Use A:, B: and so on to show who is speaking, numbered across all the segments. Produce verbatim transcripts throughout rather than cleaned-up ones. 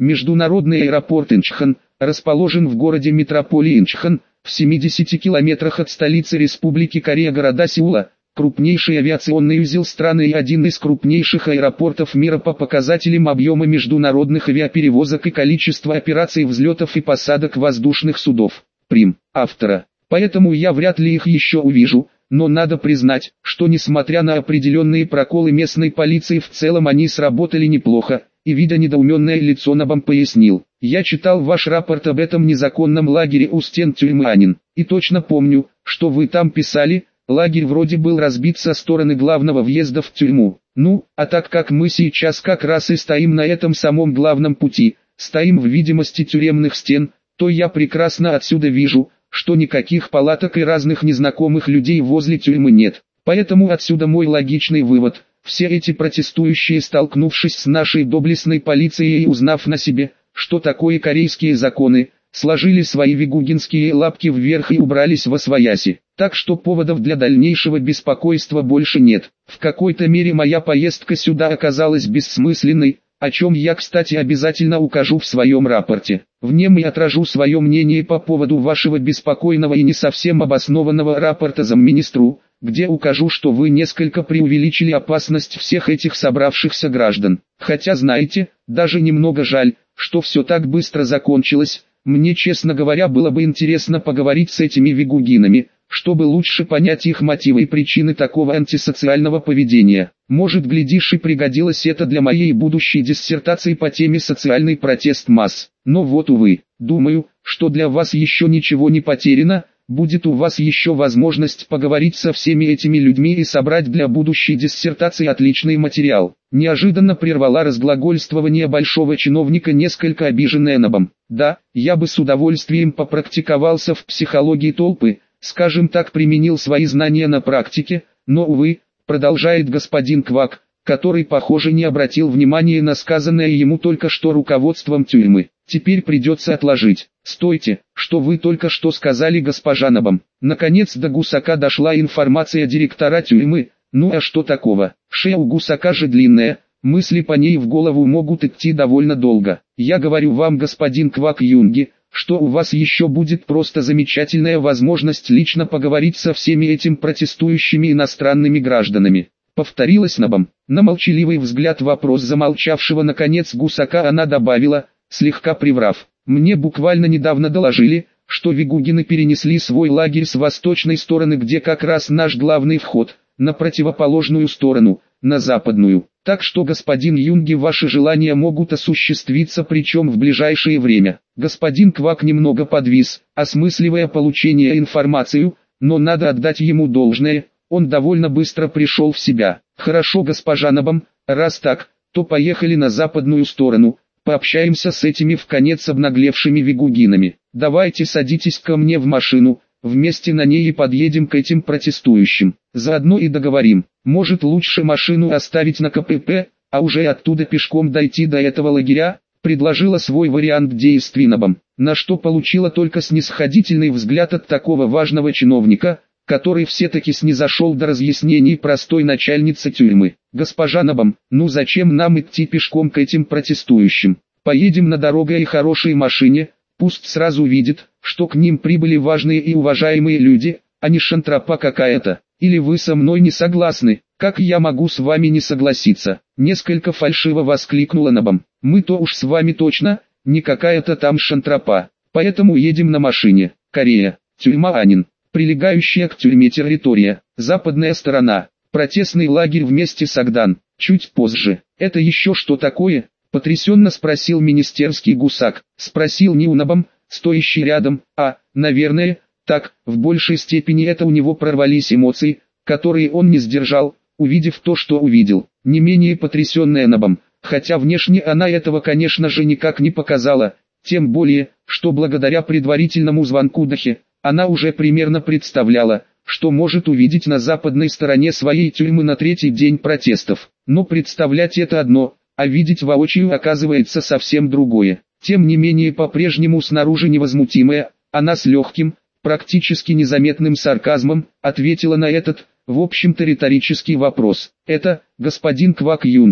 A: Международный аэропорт Инчхон расположен в городе метрополии Инчхон, в семидесяти километрах от столицы Республики Корея города Сеула, крупнейший авиационный узел страны и один из крупнейших аэропортов мира по показателям объема международных авиаперевозок и количества операций взлетов и посадок воздушных судов. Прим. Автора. Поэтому я вряд ли их еще увижу, но надо признать, что несмотря на определенные проколы местной полиции в целом они сработали неплохо, и видя недоуменное лицо Набам пояснил: «Я читал ваш рапорт об этом незаконном лагере у стен тюрьмы Анин, и точно помню, что вы там писали, лагерь вроде был разбит со стороны главного въезда в тюрьму. Ну, а так как мы сейчас как раз и стоим на этом самом главном пути, стоим в видимости тюремных стен, то я прекрасно отсюда вижу, что никаких палаток и разных незнакомых людей возле тюрьмы нет. Поэтому отсюда мой логичный вывод: все эти протестующие, столкнувшись с нашей доблестной полицией и узнав на себе, что такое корейские законы, сложили свои вигугинские лапки вверх и убрались восвояси. Так что поводов для дальнейшего беспокойства больше нет. В какой-то мере моя поездка сюда оказалась бессмысленной, о чем я, кстати, обязательно укажу в своем рапорте. В нем и отражу свое мнение по поводу вашего беспокойного и не совсем обоснованного рапорта замминистру, где укажу, что вы несколько преувеличили опасность всех этих собравшихся граждан. Хотя знаете, даже немного жаль, что все так быстро закончилось. Мне, честно говоря, было бы интересно поговорить с этими вигугинами, чтобы лучше понять их мотивы и причины такого антисоциального поведения. Может, глядишь, и пригодилось это для моей будущей диссертации по теме «Социальный протест масс». Но вот увы, думаю, что для вас еще ничего не потеряно, будет у вас еще возможность поговорить со всеми этими людьми и собрать для будущей диссертации отличный материал. Неожиданно прервала разглагольствование большого чиновника несколько обиженная Набам. Да, я бы с удовольствием попрактиковался в психологии толпы, скажем так, применил свои знания на практике, но увы, продолжает господин Квак, который, похоже, не обратил внимания на сказанное ему только что руководством тюрьмы. Теперь придется отложить. Стойте, что вы только что сказали, госпожа Набам? Наконец до Гусака дошла информация директора тюрьмы. Ну а что такого? Шея у Гусака же длинная, мысли по ней в голову могут идти довольно долго. Я говорю вам, господин Квак Юнги, что у вас еще будет просто замечательная возможность лично поговорить со всеми этими протестующими иностранными гражданами. Повторилась Набам. На молчаливый взгляд вопрос замолчавшего наконец Гусака она добавила, слегка приврав: «Мне буквально недавно доложили, что вигугины перенесли свой лагерь с восточной стороны, где как раз наш главный вход, на противоположную сторону, на западную. Так что, господин Юнги, ваши желания могут осуществиться, причем в ближайшее время». Господин Квак немного подвис, осмысливая получение информацию, но надо отдать ему должное, он довольно быстро пришел в себя. «Хорошо, госпожа Набам, раз так, то поехали на западную сторону, пообщаемся с этими вконец обнаглевшими вигугинами. Давайте садитесь ко мне в машину, вместе на ней и подъедем к этим протестующим. Заодно и договорим, может лучше машину оставить на ка пэ пэ, а уже оттуда пешком дойти до этого лагеря», предложила свой вариант действий Набам, на что получила только снисходительный взгляд от такого важного чиновника, который все-таки снизошел до разъяснений простой начальницы тюрьмы. «Госпожа Набам, ну зачем нам идти пешком к этим протестующим? Поедем на дорогой и хорошей машине, пусть сразу видит, что к ним прибыли важные и уважаемые люди, а не шантропа какая-то. Или вы со мной не согласны?» «Как я могу с вами не согласиться?» Несколько фальшиво воскликнула Набам. «Мы-то уж с вами точно, не какая-то там шантропа. Поэтому едем на машине. Корея, тюрьма Анин, прилегающая к тюрьме территория, западная сторона, протестный лагерь вместе с Агдан, чуть позже». «Это еще что такое?» потрясенно спросил министерский гусак. Спросил не у Набам, стоящий рядом, а, наверное, так, в большей степени это у него прорвались эмоции, которые он не сдержал, увидев то, что увидел. Не менее потрясенная Набам, хотя внешне она этого, конечно же, никак не показала, тем более, что благодаря предварительному звонку Дахе, она уже примерно представляла, что может увидеть на западной стороне своей тюрьмы на третий день протестов. Но представлять это одно, а видеть воочию оказывается совсем другое. Тем не менее, по-прежнему снаружи невозмутимая, она с легким, практически незаметным сарказмом ответила на этот, в общем-то, риторический вопрос. «Это, господин Квак Юнги,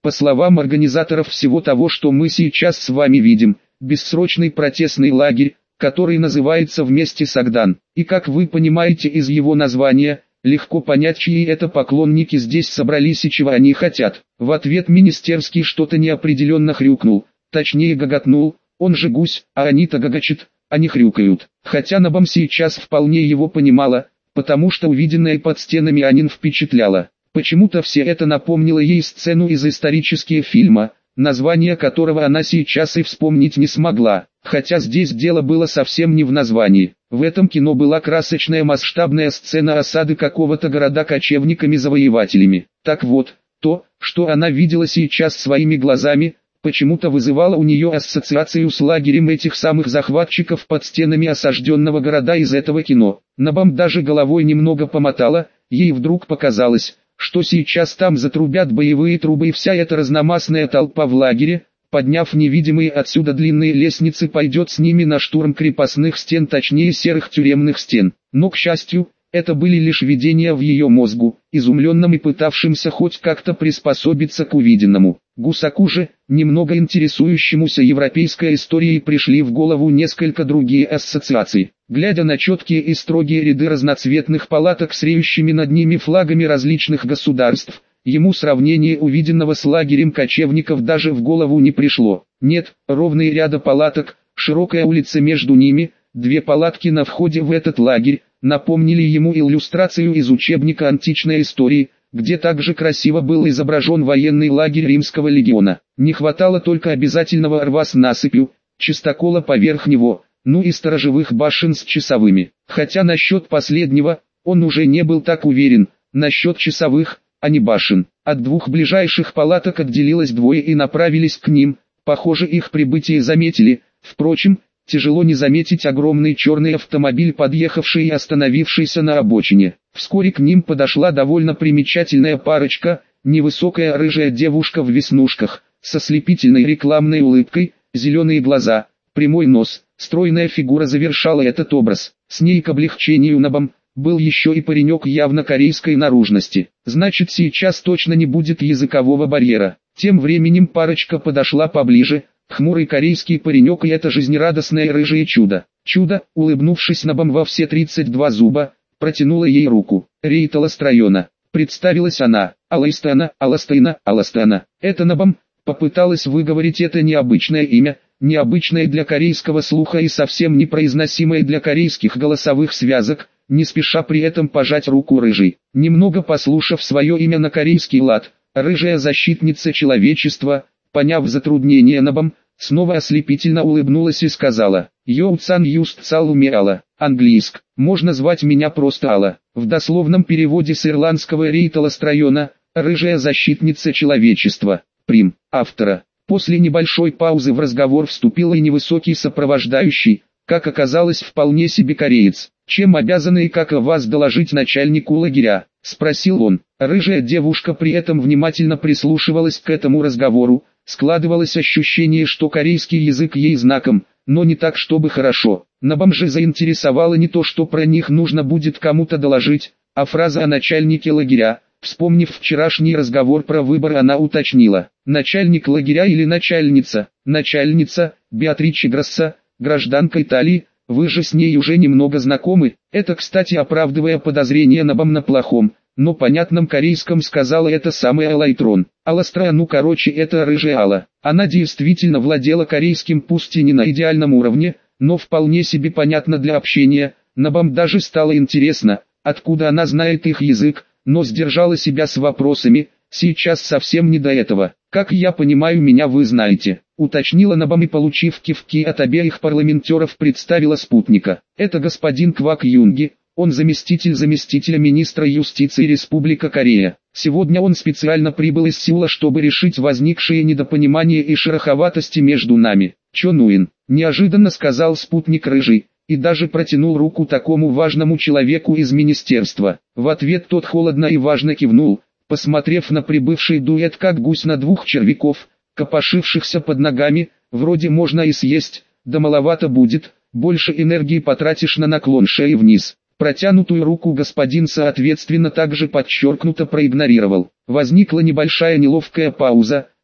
A: По словам организаторов всего того, что мы сейчас с вами видим, бессрочный протестный лагерь, который называется «Вместе Согдан». И как вы понимаете из его названия, легко понять, чьи это поклонники здесь собрались и чего они хотят. В ответ Министерский что-то неопределенно хрюкнул, точнее гоготнул, он же гусь, а они-то гогочут, они хрюкают. Хотя Набам сейчас вполне его понимала, потому что увиденное под стенами Анин впечатляло. Почему-то все это напомнило ей сцену из исторического фильма, название которого она сейчас и вспомнить не смогла. Хотя здесь дело было совсем не в названии. В этом кино была красочная масштабная сцена осады какого-то города кочевниками-завоевателями. Так вот, то, что она видела сейчас своими глазами, почему-то вызывало у нее ассоциацию с лагерем этих самых захватчиков под стенами осажденного города из этого кино. Набам даже головой немного помотала, ей вдруг показалось, что сейчас там затрубят боевые трубы и вся эта разномастная толпа в лагере, подняв невидимые отсюда длинные лестницы, пойдет с ними на штурм крепостных стен, точнее серых тюремных стен. Но, к счастью, это были лишь видения в ее мозгу, изумленном и пытавшимся хоть как-то приспособиться к увиденному. Гусаку же, немного интересующемуся европейской историей, пришли в голову несколько другие ассоциации. Глядя на четкие и строгие ряды разноцветных палаток с реющими над ними флагами различных государств, ему сравнение увиденного с лагерем кочевников даже в голову не пришло. Нет, ровные ряды палаток, широкая улица между ними, две палатки на входе в этот лагерь, напомнили ему иллюстрацию из учебника античной истории, где также красиво был изображен военный лагерь римского легиона. Не хватало только обязательного рва с насыпью, чистокола поверх него, ну и сторожевых башен с часовыми. Хотя насчет последнего, он уже не был так уверен, насчет часовых, а не башен. От двух ближайших палаток отделилось двое и направились к ним, похоже, их прибытие заметили. Впрочем, тяжело не заметить огромный черный автомобиль, подъехавший и остановившийся на обочине. Вскоре к ним подошла довольно примечательная парочка, невысокая рыжая девушка в веснушках, со слепительной рекламной улыбкой, зеленые глаза, прямой нос, стройная фигура завершала этот образ. С ней к облегчению Набам был еще и паренек явно корейской наружности. Значит, сейчас точно не будет языкового барьера. Тем временем парочка подошла поближе. Хмурый корейский паренек и это жизнерадостное рыжее чудо. Чудо, улыбнувшись Набам во все тридцать два зуба, протянула ей руку. Рейтала Страйона. Представилась она. Алайстана, Аластайна, Аластана. Это Набам попыталась выговорить это необычное имя, необычное для корейского слуха и совсем непроизносимое для корейских голосовых связок, не спеша при этом пожать руку рыжей. Немного послушав свое имя на корейский лад, рыжая защитница человечества, поняв затруднение Набам, снова ослепительно улыбнулась и сказала: «Йоуцан юст салуми Алла, английск, можно звать меня просто Алла». В дословном переводе с ирландского Рейтала Страйона, рыжая защитница человечества, прим. Автора. После небольшой паузы в разговор вступил и невысокий сопровождающий, как оказалось, вполне себе кореец. «Чем обязаны и как о вас доложить начальнику лагеря?» — спросил он. Рыжая девушка при этом внимательно прислушивалась к этому разговору. Складывалось ощущение, что корейский язык ей знаком, но не так, чтобы хорошо. Набам же заинтересовало не то, что про них нужно будет кому-то доложить, а фраза о начальнике лагеря. Вспомнив вчерашний разговор про выбор, она уточнила: «Начальник лагеря или начальница?» «Начальница, Беатриче Грасса, гражданка Италии, вы же с ней уже немного знакомы». Это, кстати, оправдывая подозрения Набам на плохом, но понятном корейском, сказала это самая Алайтрон. Аластра, ну короче, это рыжая Алла. Она действительно владела корейским, пусть и не на идеальном уровне, но вполне себе понятно для общения. Набам даже стало интересно, откуда она знает их язык, но сдержала себя с вопросами. Сейчас совсем не до этого. «Как я понимаю, меня вы знаете», — уточнила Набам и, получив кивки от обеих парламентеров, представила спутника. «Это господин Квак Юнги, он заместитель заместителя министра юстиции Республика Корея. Сегодня он специально прибыл из Сеула, чтобы решить возникшие недопонимания и шероховатости между нами». «Чо Нуин», — неожиданно сказал спутник рыжий, и даже протянул руку такому важному человеку из министерства. В ответ тот холодно и важно кивнул, посмотрев на прибывший дуэт как гусь на двух червяков, копошившихся под ногами. «Вроде можно и съесть, да маловато будет, больше энергии потратишь на наклон шеи вниз». Протянутую руку господин соответственно также подчеркнуто проигнорировал. Возникла небольшая неловкая пауза,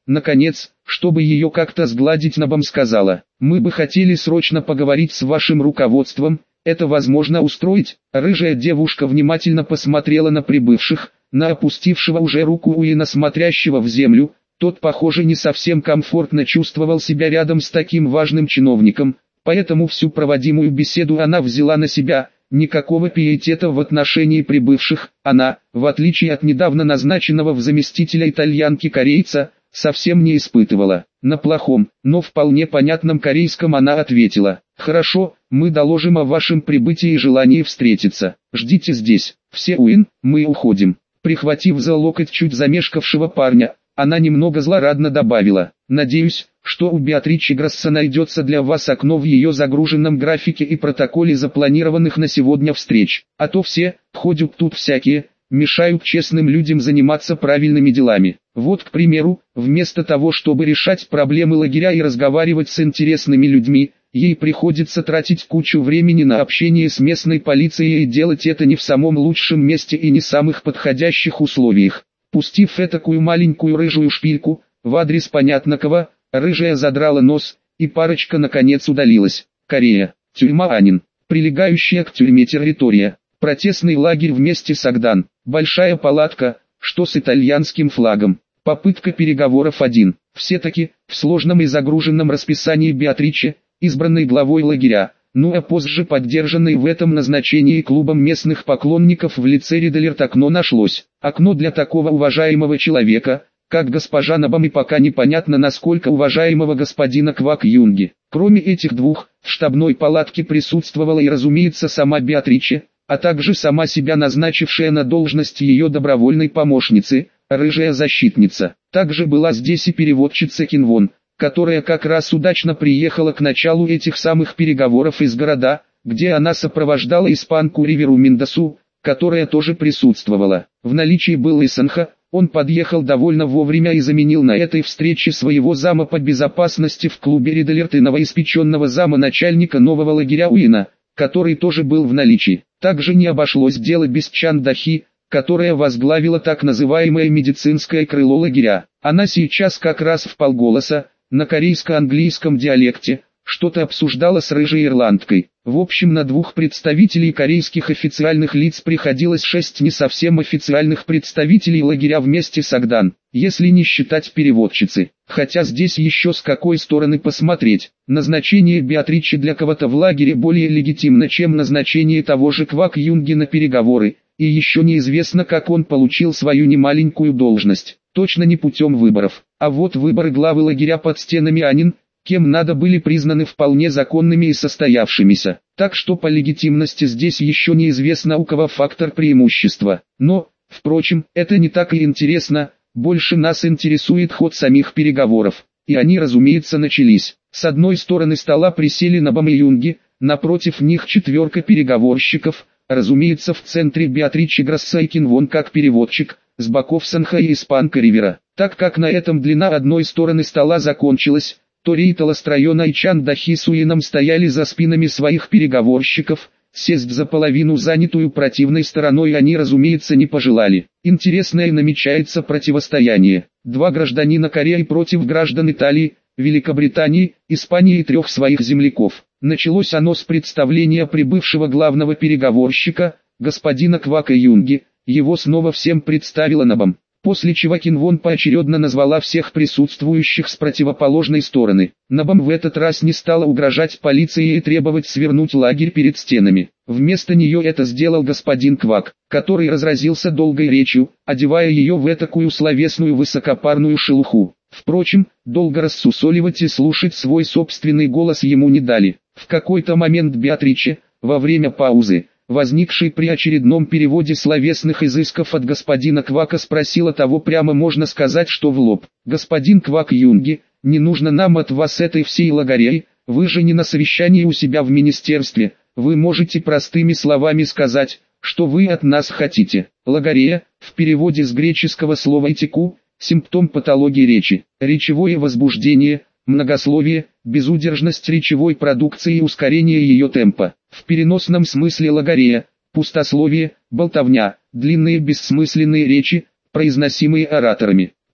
A: Наконец, чтобы ее как-то сгладить, Набам сказала: «Мы бы хотели срочно поговорить с вашим руководством, это возможно устроить?» Рыжая девушка внимательно посмотрела на прибывших, на опустившего уже руку Уина, смотрящего в землю. Тот, похоже, не совсем комфортно чувствовал себя рядом с таким важным чиновником, поэтому всю проводимую беседу она взяла на себя. Никакого пиетета в отношении прибывших она, в отличие от недавно назначенного в заместителя итальянки-корейца, совсем не испытывала. На плохом, но вполне понятном корейском она ответила: «Хорошо, мы доложим о вашем прибытии и желании встретиться. Ждите здесь. Все, Уин, мы уходим». Прихватив за локоть чуть замешкавшего парня, она немного злорадно добавила: «Надеюсь, что у Беатричи Грасса найдется для вас окно в ее загруженном графике и протоколе запланированных на сегодня встреч, а то все, ходят тут всякие, мешают честным людям заниматься правильными делами. Вот, к примеру, вместо того, чтобы решать проблемы лагеря и разговаривать с интересными людьми, ей приходится тратить кучу времени на общение с местной полицией и делать это не в самом лучшем месте и не самых подходящих условиях». Пустив этакую маленькую рыжую шпильку в адрес понятно кого, рыжая задрала нос, и парочка наконец удалилась. Корея, тюрьма Анин, прилегающая к тюрьме территория, протестный лагерь вместе с Агдан, большая палатка, что с итальянским флагом. Попытка переговоров один. Все-таки, в сложном и загруженном расписании Беатриче, избранной главой лагеря, ну а позже поддержанной в этом назначении клубом местных поклонников в лице Риделерт, окно нашлось. Окно для такого уважаемого человека, как госпожа Набам, и пока непонятно насколько уважаемого господина Квак Юнги. Кроме этих двух, в штабной палатке присутствовала и, разумеется, сама Беатриче, а также сама себя назначившая на должность ее добровольной помощницы, рыжая защитница. Также была здесь и переводчица Кинвон, которая как раз удачно приехала к началу этих самых переговоров из города, где она сопровождала испанку Риверу Мендосу, которая тоже присутствовала. В наличии был и Санха, он подъехал довольно вовремя и заменил на этой встрече своего зама по безопасности в клубе Риделерт и новоиспеченного зама начальника нового лагеря Уина, который тоже был в наличии. Также не обошлось дело без Чан Дахи, которая возглавила так называемое медицинское крыло лагеря. Она сейчас как раз вполголоса, на корейско-английском диалекте, что-то обсуждала с рыжей ирландкой. В общем, на двух представителей корейских официальных лиц приходилось шесть не совсем официальных представителей лагеря вместе с Агдан, если не считать переводчицы. Хотя здесь еще с какой стороны посмотреть. Назначение Беатричи для кого-то в лагере более легитимно, чем назначение того же Квак Юнги на переговоры, и еще неизвестно, как он получил свою немаленькую должность. Точно не путем выборов. А вот выборы главы лагеря под стенами Анин, кем надо, были признаны вполне законными и состоявшимися. Так что по легитимности здесь еще неизвестно, у кого фактор преимущества. Но, впрочем, это не так и интересно, больше нас интересует ход самих переговоров. И они, разумеется, начались. С одной стороны стола присели Набам и Юнги, напротив них четверка переговорщиков, разумеется, в центре Беатричи Грасса и Кинвон как переводчик, с боков Санха и испанка Ривера. Так как на этом длина одной стороны стола закончилась, то Рейтала Стройона и Чан Дахи с Уином стояли за спинами своих переговорщиков. Сесть за половину занятую противной стороной они, разумеется, не пожелали. Интересное намечается противостояние. Два гражданина Кореи против граждан Италии, Великобритании, Испании и трех своих земляков. Началось оно с представления прибывшего главного переговорщика, господина Квака Юнги. Его снова всем представила Набам, после чего Кинвон поочередно назвала всех присутствующих с противоположной стороны. Набам в этот раз не стала угрожать полиции и требовать свернуть лагерь перед стенами. Вместо нее это сделал господин Квак, который разразился долгой речью, одевая ее в этакую словесную высокопарную шелуху. Впрочем, долго рассусоливать и слушать свой собственный голос ему не дали. В какой-то момент Беатриче, во время паузы, возникший при очередном переводе словесных изысков от господина Квака, спросила того прямо, можно сказать, что в лоб: «Господин Квак Юнги, не нужно нам от вас этой всей лагерей, вы же не на совещании у себя в министерстве, вы можете простыми словами сказать, что вы от нас хотите». Лагорея, в переводе с греческого слова «итику», симптом патологии речи, речевое возбуждение, многословие, безудержность речевой продукции и ускорение ее темпа. В переносном смысле лагорея, пустословие, болтовня, длинные бессмысленные речи, произносимые ораторами.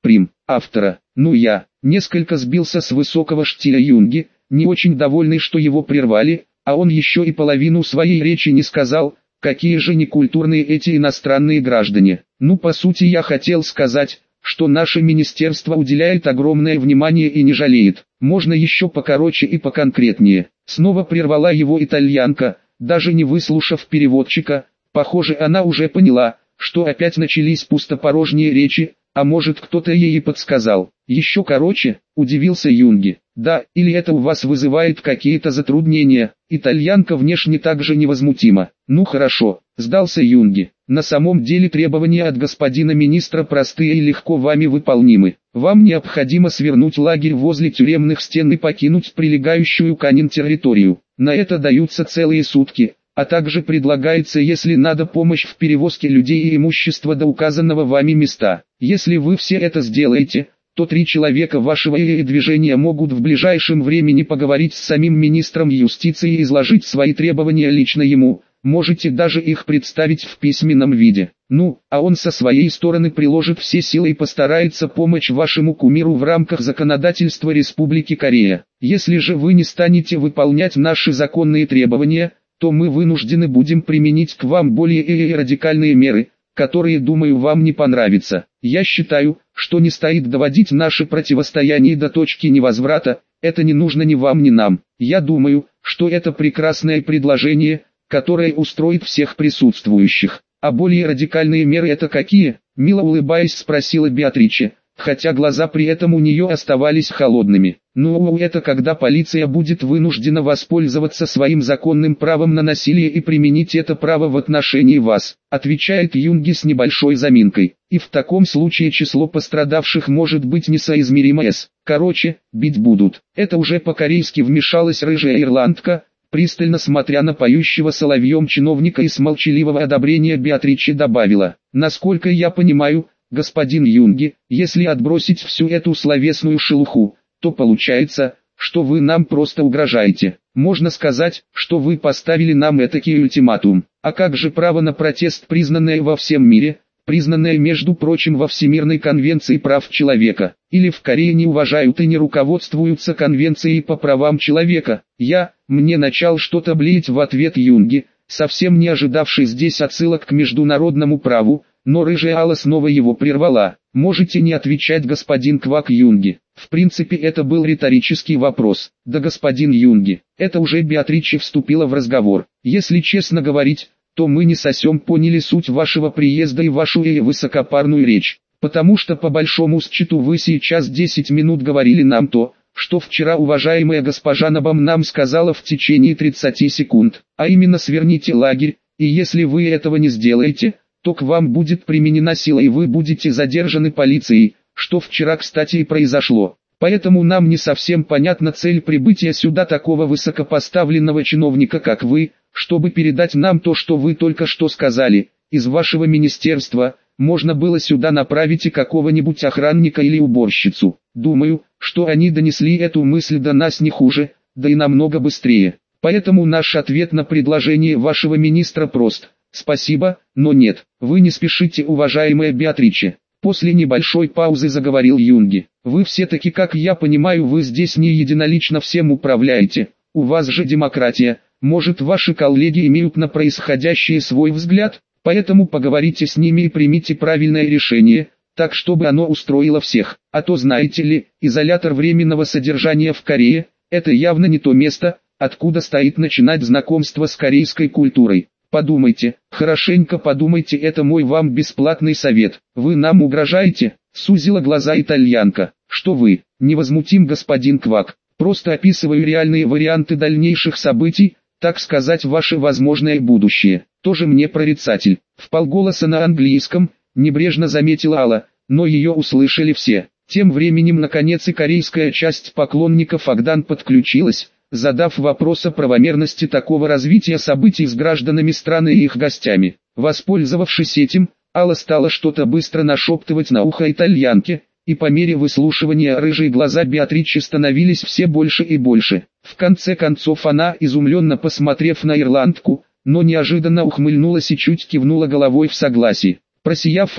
A: Прим. Автора. Ну я, несколько сбился с высокого штиля Юнги, не очень довольный, что его прервали, а он еще и половину своей речи не сказал. Какие же некультурные эти иностранные граждане. Ну, по сути, я хотел сказать, что наше министерство уделяет огромное внимание и не жалеет. Можно еще покороче и поконкретнее. Снова прервала его итальянка, даже не выслушав переводчика. Похоже, она уже поняла, что опять начались пустопорожние речи, а может, кто-то ей и подсказал. Еще короче, удивился Юнги. Да, или это у вас вызывает какие-то затруднения? Итальянка внешне также невозмутима. Ну хорошо, сдался Юнги. На самом деле требования от господина министра простые и легко вами выполнимы. Вам необходимо свернуть лагерь возле тюремных стен и покинуть прилегающую к Анин территорию. На это даются целые сутки, а также предлагается, если надо, помощь в перевозке людей и имущества до указанного вами места. Если вы все это сделаете, то три человека вашего и движения могут в ближайшем времени поговорить с самим министром юстиции и изложить свои требования лично ему. Можете даже их представить в письменном виде. Ну, а он со своей стороны приложит все силы и постарается помочь вашему кумиру в рамках законодательства Республики Корея. Если же вы не станете выполнять наши законные требования, то мы вынуждены будем применить к вам более радикальные меры, которые, думаю, вам не понравятся. Я считаю, что не стоит доводить наше противостояние до точки невозврата, это не нужно ни вам, ни нам. Я думаю, что это прекрасное предложение, которое устроит всех присутствующих. А более радикальные меры это какие? Мило улыбаясь спросила Беатриче, хотя глаза при этом у нее оставались холодными. Ну, это когда полиция будет вынуждена воспользоваться своим законным правом на насилие и применить это право в отношении вас, отвечает Юнги с небольшой заминкой. И в таком случае число пострадавших может быть несоизмеримо с. Короче, бить будут. Это уже по-корейски вмешалась рыжая ирландка, пристально смотря на поющего соловьем чиновника, и с молчаливого одобрения Беатриче добавила: насколько я понимаю, господин Юнги, если отбросить всю эту словесную шелуху, то получается, что вы нам просто угрожаете. Можно сказать, что вы поставили нам этакий ультиматум. А как же право на протест, признанное во всем мире, признанное, между прочим, во Всемирной конвенции прав человека? Или в Корее не уважают и не руководствуются конвенцией по правам человека? Я, мне начал что-то блеять в ответ Юнги, совсем не ожидавший здесь отсылок к международному праву, но рыжая Алла снова его прервала. Можете не отвечать, господин Квак Юнги. В принципе, это был риторический вопрос. Да, господин Юнги, это уже Беатриче вступила в разговор. Если честно говорить, то мы не совсем поняли суть вашего приезда и вашу и высокопарную речь. Потому что по большому счету вы сейчас десять минут говорили нам то, что вчера уважаемая госпожа Набам нам сказала в течение тридцати секунд. А именно, сверните лагерь, и если вы этого не сделаете, то к вам будет применена сила и вы будете задержаны полицией, что вчера, кстати, и произошло. Поэтому нам не совсем понятна цель прибытия сюда такого высокопоставленного чиновника, как вы, чтобы передать нам то, что вы только что сказали. Из вашего министерства можно было сюда направить и какого-нибудь охранника или уборщицу. Думаю, что они донесли эту мысль до нас не хуже, да и намного быстрее. Поэтому наш ответ на предложение вашего министра прост. Спасибо, но нет. Вы не спешите, уважаемая Беатриче. После небольшой паузы заговорил Юнги. Вы все-таки, как я понимаю, вы здесь не единолично всем управляете. У вас же демократия. Может, ваши коллеги имеют на происходящее свой взгляд? Поэтому поговорите с ними и примите правильное решение, так чтобы оно устроило всех. А то, знаете ли, изолятор временного содержания в Корее – это явно не то место, откуда стоит начинать знакомство с корейской культурой. Подумайте, хорошенько подумайте, это мой вам бесплатный совет. Вы нам угрожаете? Сузила глаза итальянка. Что вы, невозмутим господин Квак, просто описываю реальные варианты дальнейших событий, так сказать, ваше возможное будущее. Тоже мне прорицатель. Вполголоса на английском, небрежно заметила Алла, но ее услышали все. Тем временем наконец и корейская часть поклонников Агдан подключилась, задав вопрос о правомерности такого развития событий с гражданами страны и их гостями. Воспользовавшись этим, Алла стала что-то быстро нашептывать на ухо итальянке, и по мере выслушивания рыжие глаза Беатриче становились все больше и больше. В конце концов она, изумленно посмотрев на ирландку, но неожиданно ухмыльнулась и чуть кивнула головой в согласии. Просияв, Алла,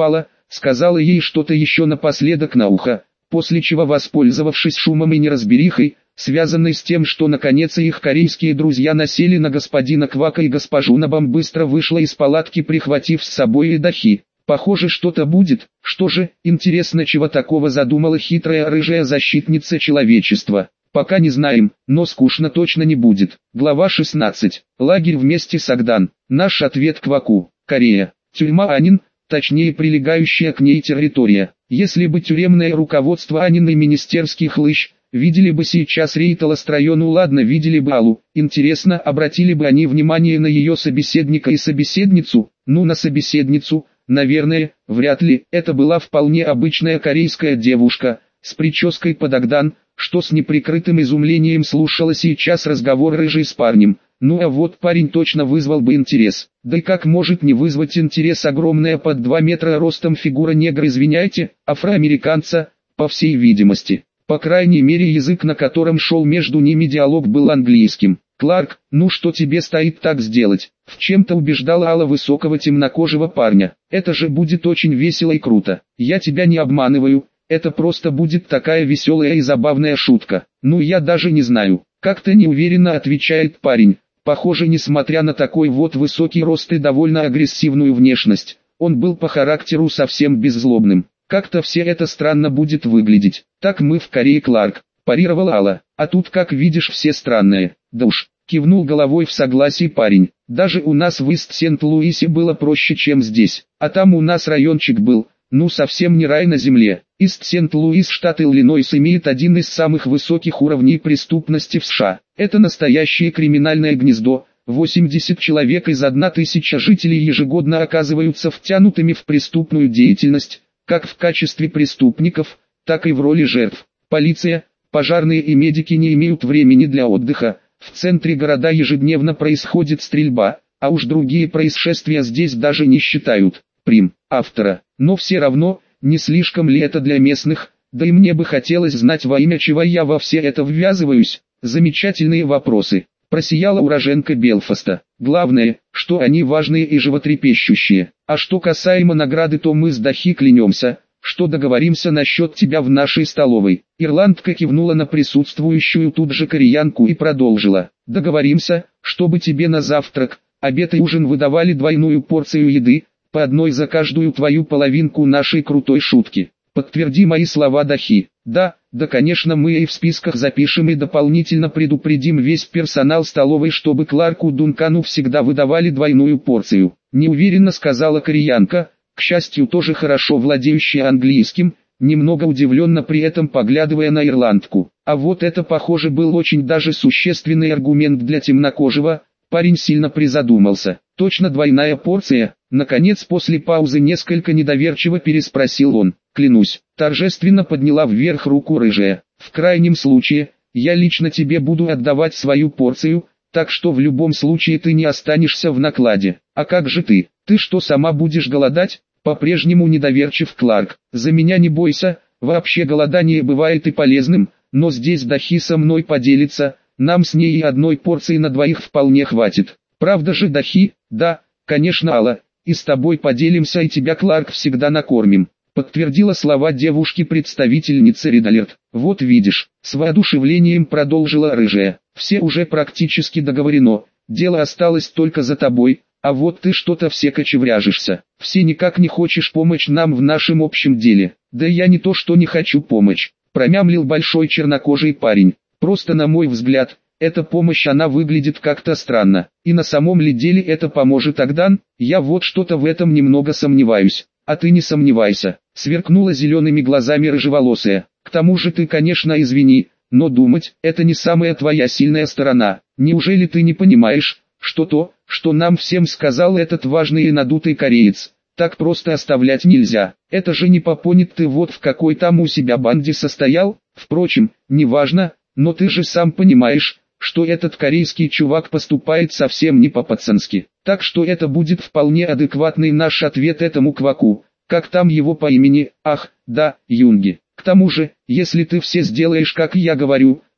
A: сказала ей что-то еще напоследок на ухо, после чего, воспользовавшись шумом и неразберихой, связанной с тем, что наконец их корейские друзья насели на господина Квака и госпожу Набам, быстро вышла из палатки, прихватив с собой и дахи. Похоже, что-то будет. Что же, интересно, чего такого задумала хитрая рыжая защитница человечества? Пока не знаем, но скучно точно не будет. Глава шестнадцать. Лагерь вместе с Агдан. Наш ответ Кваку. Корея. Тюрьма Анин, точнее прилегающая к ней территория. Если бы тюремное руководство Анин и министерский хлыщ видели бы сейчас Рейтала-Строй, ну ладно, видели бы Аллу. Интересно, обратили бы они внимание на ее собеседника и собеседницу? Ну, на собеседницу, наверное, вряд ли. Это была вполне обычная корейская девушка, с прической под Агдан, что с неприкрытым изумлением слушала сейчас разговор рыжий с парнем. Ну а вот парень точно вызвал бы интерес. Да и как может не вызвать интерес огромная под два метра ростом фигура негра, извиняйте, афроамериканца, по всей видимости. По крайней мере, язык, на котором шел между ними диалог, был английским. «Кларк, ну что тебе стоит так сделать?» — в чем-то убеждала Алла высокого темнокожего парня. «Это же будет очень весело и круто. Я тебя не обманываю, это просто будет такая веселая и забавная шутка». «Ну я даже не знаю», — как-то неуверенно отвечает парень. Похоже, несмотря на такой вот высокий рост и довольно агрессивную внешность, он был по характеру совсем беззлобным. Как-то все это странно будет выглядеть. «Так мы в Корее, Кларк», — парировала Алла. «А тут, как видишь, все странные». «Да уж», — кивнул головой в согласии парень. «Даже у нас в Ист-Сент-Луисе было проще, чем здесь. А там у нас райончик был, ну совсем не рай на земле». Ист-Сент-Луис, штат Иллинойс, имеет один из самых высоких уровней преступности в США. Это настоящее криминальное гнездо. восемьдесят человек из тысячи жителей ежегодно оказываются втянутыми в преступную деятельность, как в качестве преступников, так и в роли жертв. Полиция, пожарные и медики не имеют времени для отдыха. В центре города ежедневно происходит стрельба, а уж другие происшествия здесь даже не считают. Прим. Автора. Но все равно, не слишком ли это для местных? Да и мне бы хотелось знать, во имя чего я во все это ввязываюсь. Замечательные вопросы. Просияла уроженка Белфаста. Главное, что они важные и животрепещущие. А что касаемо награды, то мы с Дахи клянемся, что договоримся насчет тебя в нашей столовой. Ирландка кивнула на присутствующую тут же кореянку и продолжила. Договоримся, чтобы тебе на завтрак, обед и ужин выдавали двойную порцию еды, по одной за каждую твою половинку нашей крутой шутки. Подтверди мои слова, Дахи. Да, да, конечно, мы и в списках запишем и дополнительно предупредим весь персонал столовой, чтобы Кларку Дункану всегда выдавали двойную порцию. Неуверенно сказала кореянка, к счастью тоже хорошо владеющая английским, немного удивленно при этом поглядывая на ирландку. А вот это, похоже, был очень даже существенный аргумент для темнокожего. Парень сильно призадумался. Точно двойная порция? Наконец, после паузы несколько недоверчиво переспросил он. Клянусь, торжественно подняла вверх руку рыжая. В крайнем случае, я лично тебе буду отдавать свою порцию, так что в любом случае ты не останешься в накладе. А как же ты? Ты что, сама будешь голодать? По-прежнему недоверчив Кларк. За меня не бойся, вообще голодание бывает и полезным, но здесь Дахи со мной поделится, нам с ней и одной порции на двоих вполне хватит. Правда же, Дахи? Да, конечно, Алла, и с тобой поделимся, и тебя, Кларк, всегда накормим. Подтвердила слова девушки-представительницы Редалерт. Вот видишь, с воодушевлением продолжила рыжая. Все уже практически договорено, дело осталось только за тобой, а вот ты что-то все кочевряжешься. Все никак не хочешь помочь нам в нашем общем деле. Да я не то что не хочу помочь, промямлил большой чернокожий парень. Просто на мой взгляд, эта помощь она выглядит как-то странно. И на самом ли деле это поможет Агдан? Я вот что-то в этом немного сомневаюсь. А ты не сомневайся, сверкнула зелеными глазами рыжеволосая. К тому же ты, конечно, извини, но думать – это не самая твоя сильная сторона. Неужели ты не понимаешь, что то, что нам всем сказал этот важный и надутый кореец, так просто оставлять нельзя? Это же не попонит, ты вот в какой там у себя банде состоял? Впрочем, неважно, но ты же сам понимаешь, что этот корейский чувак поступает совсем не по-пацански. Так что это будет вполне адекватный наш ответ этому Кваку. Как там его по имени? Ах, да, Юнги. К тому же, если ты все сделаешь, как я говорю,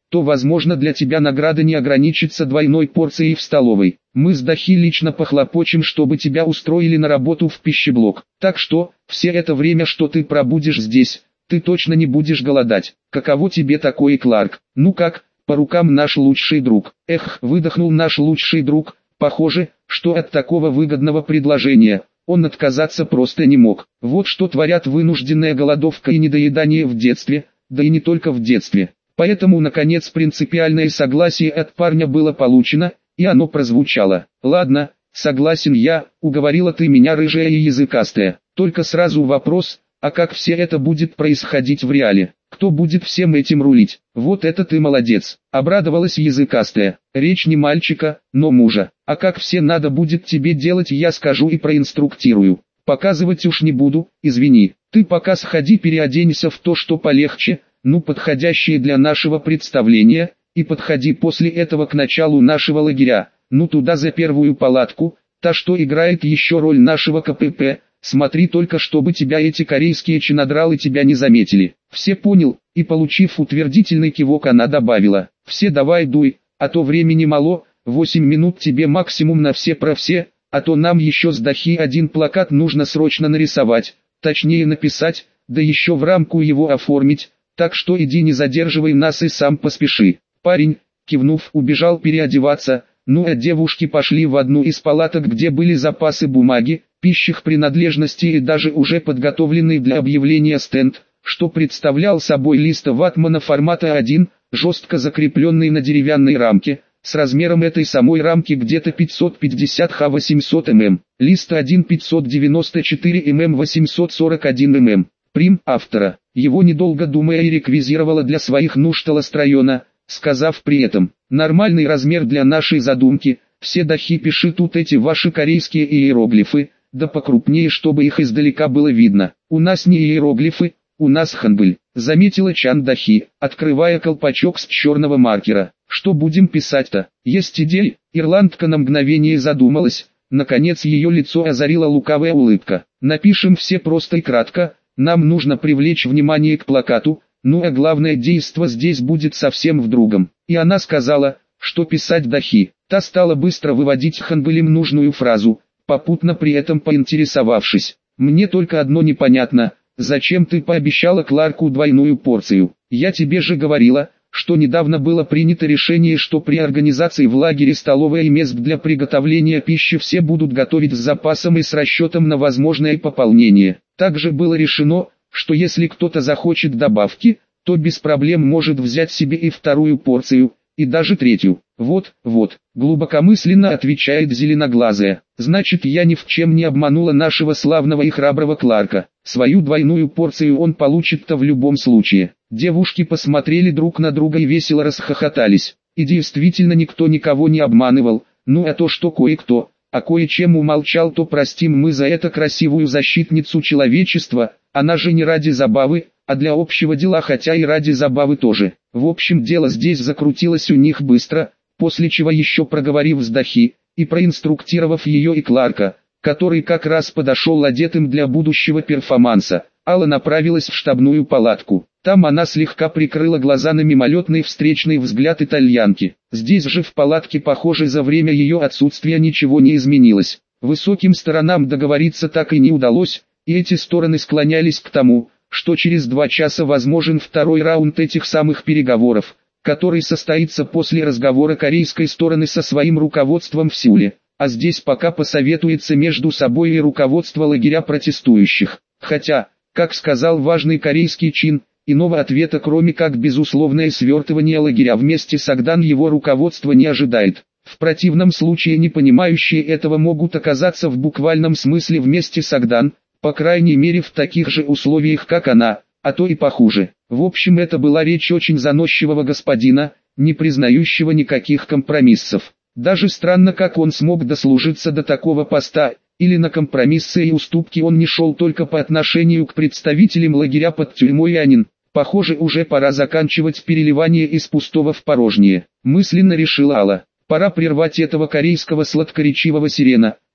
A: то возможно для тебя награда не ограничится двойной порцией в столовой. Мы с Дахи лично похлопочем, чтобы тебя устроили на работу в пищеблок. Так что, все это время, что ты пробудешь здесь, ты точно не будешь голодать. Каково тебе такое, Кларк? Ну как, по рукам, наш лучший друг. Эх, выдохнул наш лучший друг. Похоже, что от такого выгодного предложения он отказаться просто не мог. Вот что творят вынужденная голодовка и недоедание в детстве, да и не только в детстве. Поэтому, наконец, принципиальное согласие от парня было получено, и оно прозвучало. «Ладно, согласен я, уговорила ты меня, рыжая и языкастая. Только сразу вопрос, а как все это будет происходить в реале? Кто будет всем этим рулить?» «Вот это ты молодец», — обрадовалась языкастая. «Речь не мальчика, но мужа. А как все надо будет тебе делать, я скажу и проинструктирую. Показывать уж не буду, извини. Ты пока сходи переоденься в то, что полегче, ну подходящее для нашего представления, и подходи после этого к началу нашего лагеря, ну туда за первую палатку, та, что играет еще роль нашего ка пэ пэ. Смотри только, чтобы тебя эти корейские чинодралы тебя не заметили». «Все понял», и получив утвердительный кивок, она добавила: «Все давай дуй, а то времени мало, восемь минут тебе максимум на все про все, а то нам еще с Дахи один плакат нужно срочно нарисовать, точнее написать, да еще в рамку его оформить, так что иди, не задерживай нас и сам поспеши». Парень, кивнув, убежал переодеваться, ну а девушки пошли в одну из палаток, где были запасы бумаги, пищих принадлежностей и даже уже подготовленный для объявления стенд, что представлял собой лист ватмана формата а один, жестко закрепленный на деревянной рамке, с размером этой самой рамки где-то пятьсот пятьдесят на восемьсот миллиметров, лист а один пятьсот девяносто четыре миллиметра восемьсот сорок один миллиметр, прим автора. Его, недолго думая, и реквизировала для своих нужд Толстройона, сказав при этом: «Нормальный размер для нашей задумки, все Дахи, пиши тут эти ваши корейские иероглифы, да покрупнее, чтобы их издалека было видно. У нас не иероглифы, у нас ханбыль», заметила Чан Дахи, открывая колпачок с черного маркера. «Что будем писать-то? Есть идеи?» Ирландка на мгновение задумалась, наконец ее лицо озарила лукавая улыбка. «Напишем все просто и кратко, нам нужно привлечь внимание к плакату, ну а главное действо здесь будет совсем в другом». И она сказала, что писать Дахи. Та стала быстро выводить ханбылем нужную фразу, попутно при этом поинтересовавшись: «Мне только одно непонятно, зачем ты пообещала Кларку двойную порцию? Я тебе же говорила, что недавно было принято решение, что при организации в лагере столовой и мест для приготовления пищи все будут готовить с запасом и с расчетом на возможное пополнение. Также было решено, что если кто-то захочет добавки, то без проблем может взять себе и вторую порцию, и даже третью». «Вот, вот», глубокомысленно отвечает зеленоглазая. «Значит, я ни в чем не обманула нашего славного и храброго Кларка. Свою двойную порцию он получит-то в любом случае». Девушки посмотрели друг на друга и весело расхохотались. И действительно, никто никого не обманывал. Ну а то, что кое-кто, а кое-чем умолчал, то простим мы за это красивую защитницу человечества. Она же не ради забавы, а для общего дела, хотя и ради забавы тоже. В общем, дело здесь закрутилось у них быстро, после чего, еще проговорив с Дахи и проинструктировав ее и Кларка, который как раз подошел одетым для будущего перформанса, Алла направилась в штабную палатку. Там она слегка прикрыла глаза на мимолетный встречный взгляд итальянки. Здесь же в палатке, похоже, за время ее отсутствия ничего не изменилось. Высоким сторонам договориться так и не удалось, и эти стороны склонялись к тому, что через два часа возможен второй раунд этих самых переговоров, который состоится после разговора корейской стороны со своим руководством в Сеуле, а здесь пока посоветуется между собой и руководство лагеря протестующих. Хотя, как сказал важный корейский чин, иного ответа, кроме как безусловное свертывание лагеря вместе с Агдан, его руководство не ожидает. В противном случае не понимающие этого могут оказаться в буквальном смысле вместе с Агдан, по крайней мере в таких же условиях, как она, а то и похуже. В общем, это была речь очень заносчивого господина, не признающего никаких компромиссов. Даже странно, как он смог дослужиться до такого поста, или на компромиссы и уступки он не шел только по отношению к представителям лагеря под тюрьмой Янин. Похоже, уже пора заканчивать переливание из пустого в порожнее. Мысленно решила Алла. Пора прервать этого корейского сладкоречивого сирена,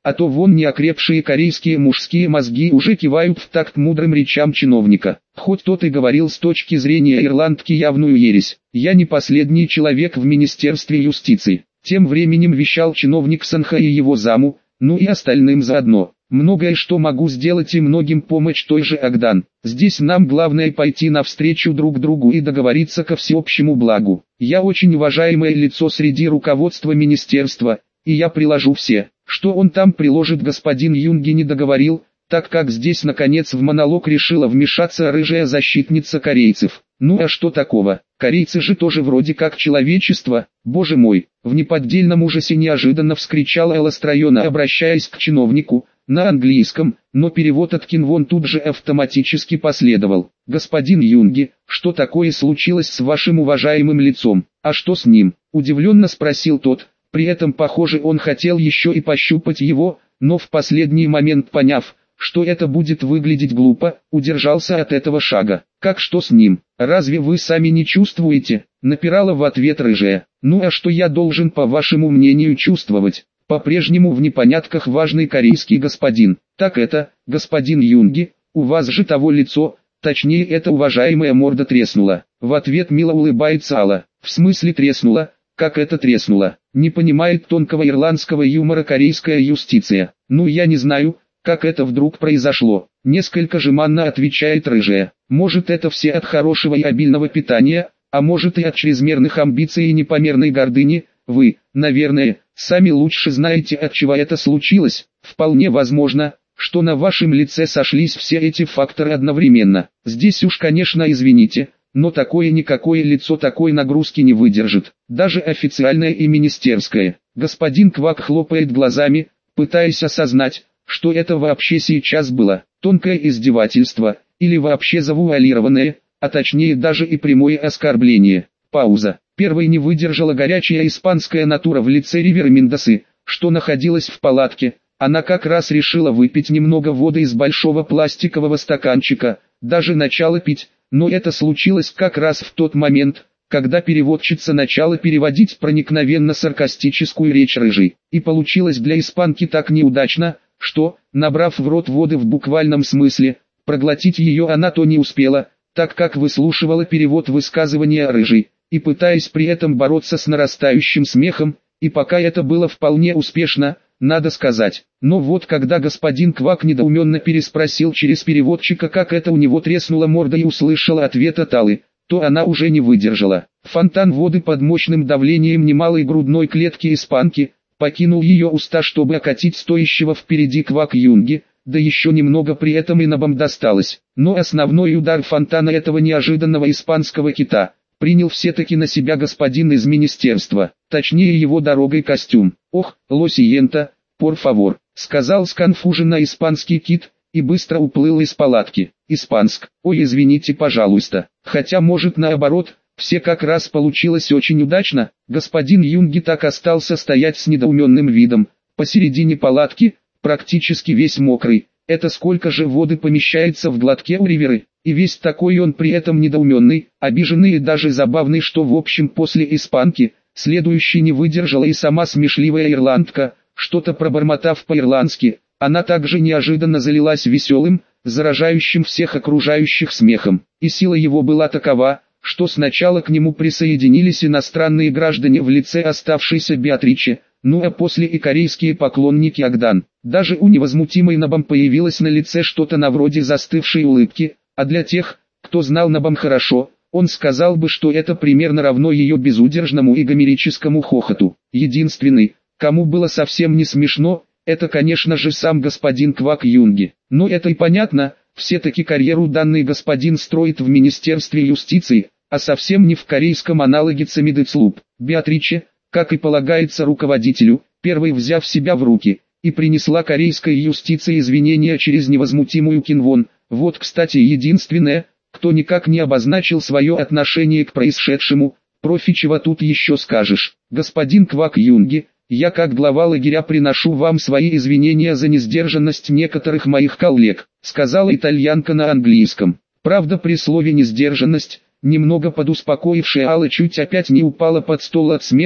A: а то вон неокрепшие корейские мужские мозги уже кивают в такт мудрым речам чиновника. Хоть тот и говорил с точки зрения ирландки явную ересь. Я не последний человек в Министерстве юстиции. Тем временем вещал чиновник Санха и его заму, ну и остальным заодно. Многое что могу сделать и многим помочь той же Агдан. Здесь нам главное пойти навстречу друг другу и договориться ко всеобщему благу. Я очень уважаемое лицо среди руководства министерства, и я приложу все, что он там приложит. Господин Юнги не договорил, так как здесь наконец в монолог решила вмешаться рыжая защитница корейцев. Ну а что такого? Корейцы же тоже вроде как человечество, боже мой! В неподдельном ужасе неожиданно вскричала Эластрайона, обращаясь к чиновнику на английском, но перевод от Кинвон тут же автоматически последовал. «Господин Юнги, что такое случилось с вашим уважаемым лицом? А что с ним?» – удивленно спросил тот. При этом, похоже, он хотел еще и пощупать его, но в последний момент, поняв, что это будет выглядеть глупо, удержался от этого шага. «Как что с ним? Разве вы сами не чувствуете?» – напирала в ответ рыжая. «Ну а что я должен, по вашему мнению, чувствовать?» По-прежнему в непонятках важный корейский господин. «Так это, господин Юнги, у вас же того лицо, точнее эта уважаемая морда треснула». В ответ мило улыбается Алла. «В смысле треснула? Как это треснула?» Не понимает тонкого ирландского юмора корейская юстиция. «Ну я не знаю, как это вдруг произошло», несколько жеманно отвечает рыжая. «Может это все от хорошего и обильного питания, а может и от чрезмерных амбиций и непомерной гордыни. Вы, наверное, сами лучше знаете, от чего это случилось. Вполне возможно, что на вашем лице сошлись все эти факторы одновременно. Здесь уж, конечно, извините, но такое-никакое лицо такой нагрузки не выдержит, даже официальное и министерское». Господин Квак хлопает глазами, пытаясь осознать, что это вообще сейчас было. Тонкое издевательство, или вообще завуалированное, а точнее даже и прямое оскорбление. Пауза. Первой не выдержала горячая испанская натура в лице Ривера Мендосы, что находилась в палатке. Она как раз решила выпить немного воды из большого пластикового стаканчика, даже начала пить, но это случилось как раз в тот момент, когда переводчица начала переводить проникновенно саркастическую речь рыжей. И получилось для испанки так неудачно, что, набрав в рот воды в буквальном смысле, проглотить ее она то не успела, так как выслушивала перевод высказывания рыжей, и пытаясь при этом бороться с нарастающим смехом, и пока это было вполне успешно, надо сказать. Но вот когда господин Квак недоуменно переспросил через переводчика, как это у него треснула морда, и услышала ответ от Аллы, то она уже не выдержала. Фонтан воды под мощным давлением немалой грудной клетки испанки покинул ее уста, чтобы окатить стоящего впереди Квак Юнги, да еще немного при этом и набом досталось. Но основной удар фонтана этого неожиданного испанского кита принял все-таки на себя господин из министерства, точнее его дорогой костюм. «Ох, лосиента, пор фавор», — сказал сконфуженно испанский кит, и быстро уплыл из палатки. «Испанск, ой, извините, пожалуйста». Хотя может наоборот, все как раз получилось очень удачно. Господин Юнги так остался стоять с недоуменным видом, посередине палатки, практически весь мокрый. Это сколько же воды помещается в глотке у Риверы? И весь такой он при этом недоуменный, обиженный и даже забавный, что в общем после испанки, следующей не выдержала и сама смешливая ирландка, что-то пробормотав по-ирландски. Она также неожиданно залилась веселым, заражающим всех окружающих смехом. И сила его была такова, что сначала к нему присоединились иностранные граждане в лице оставшейся Беатриче, ну а после и корейские поклонники Агдан. Даже у невозмутимой Набам появилось на лице что-то на вроде застывшей улыбки, а для тех, кто знал Набам хорошо, он сказал бы, что это примерно равно ее безудержному и гомерическому хохоту. Единственный, кому было совсем не смешно, это, конечно же, сам господин Квак Юнги. Но это и понятно, все-таки карьеру данный господин строит в Министерстве юстиции, а совсем не в корейском аналоге Цемидецлуб. Беатриче, как и полагается руководителю, первой взяв себя в руки, и принесла корейской юстиции извинения через невозмутимую Кинвон. Вот, кстати, единственное, кто никак не обозначил свое отношение к происшедшему. Профи, чего тут еще скажешь. Господин Квак Юнги, я как глава лагеря приношу вам свои извинения за несдержанность некоторых моих коллег, сказала итальянка на английском. Правда, при слове «несдержанность», немного подуспокоившая Алла чуть опять не упала под стол от смеха,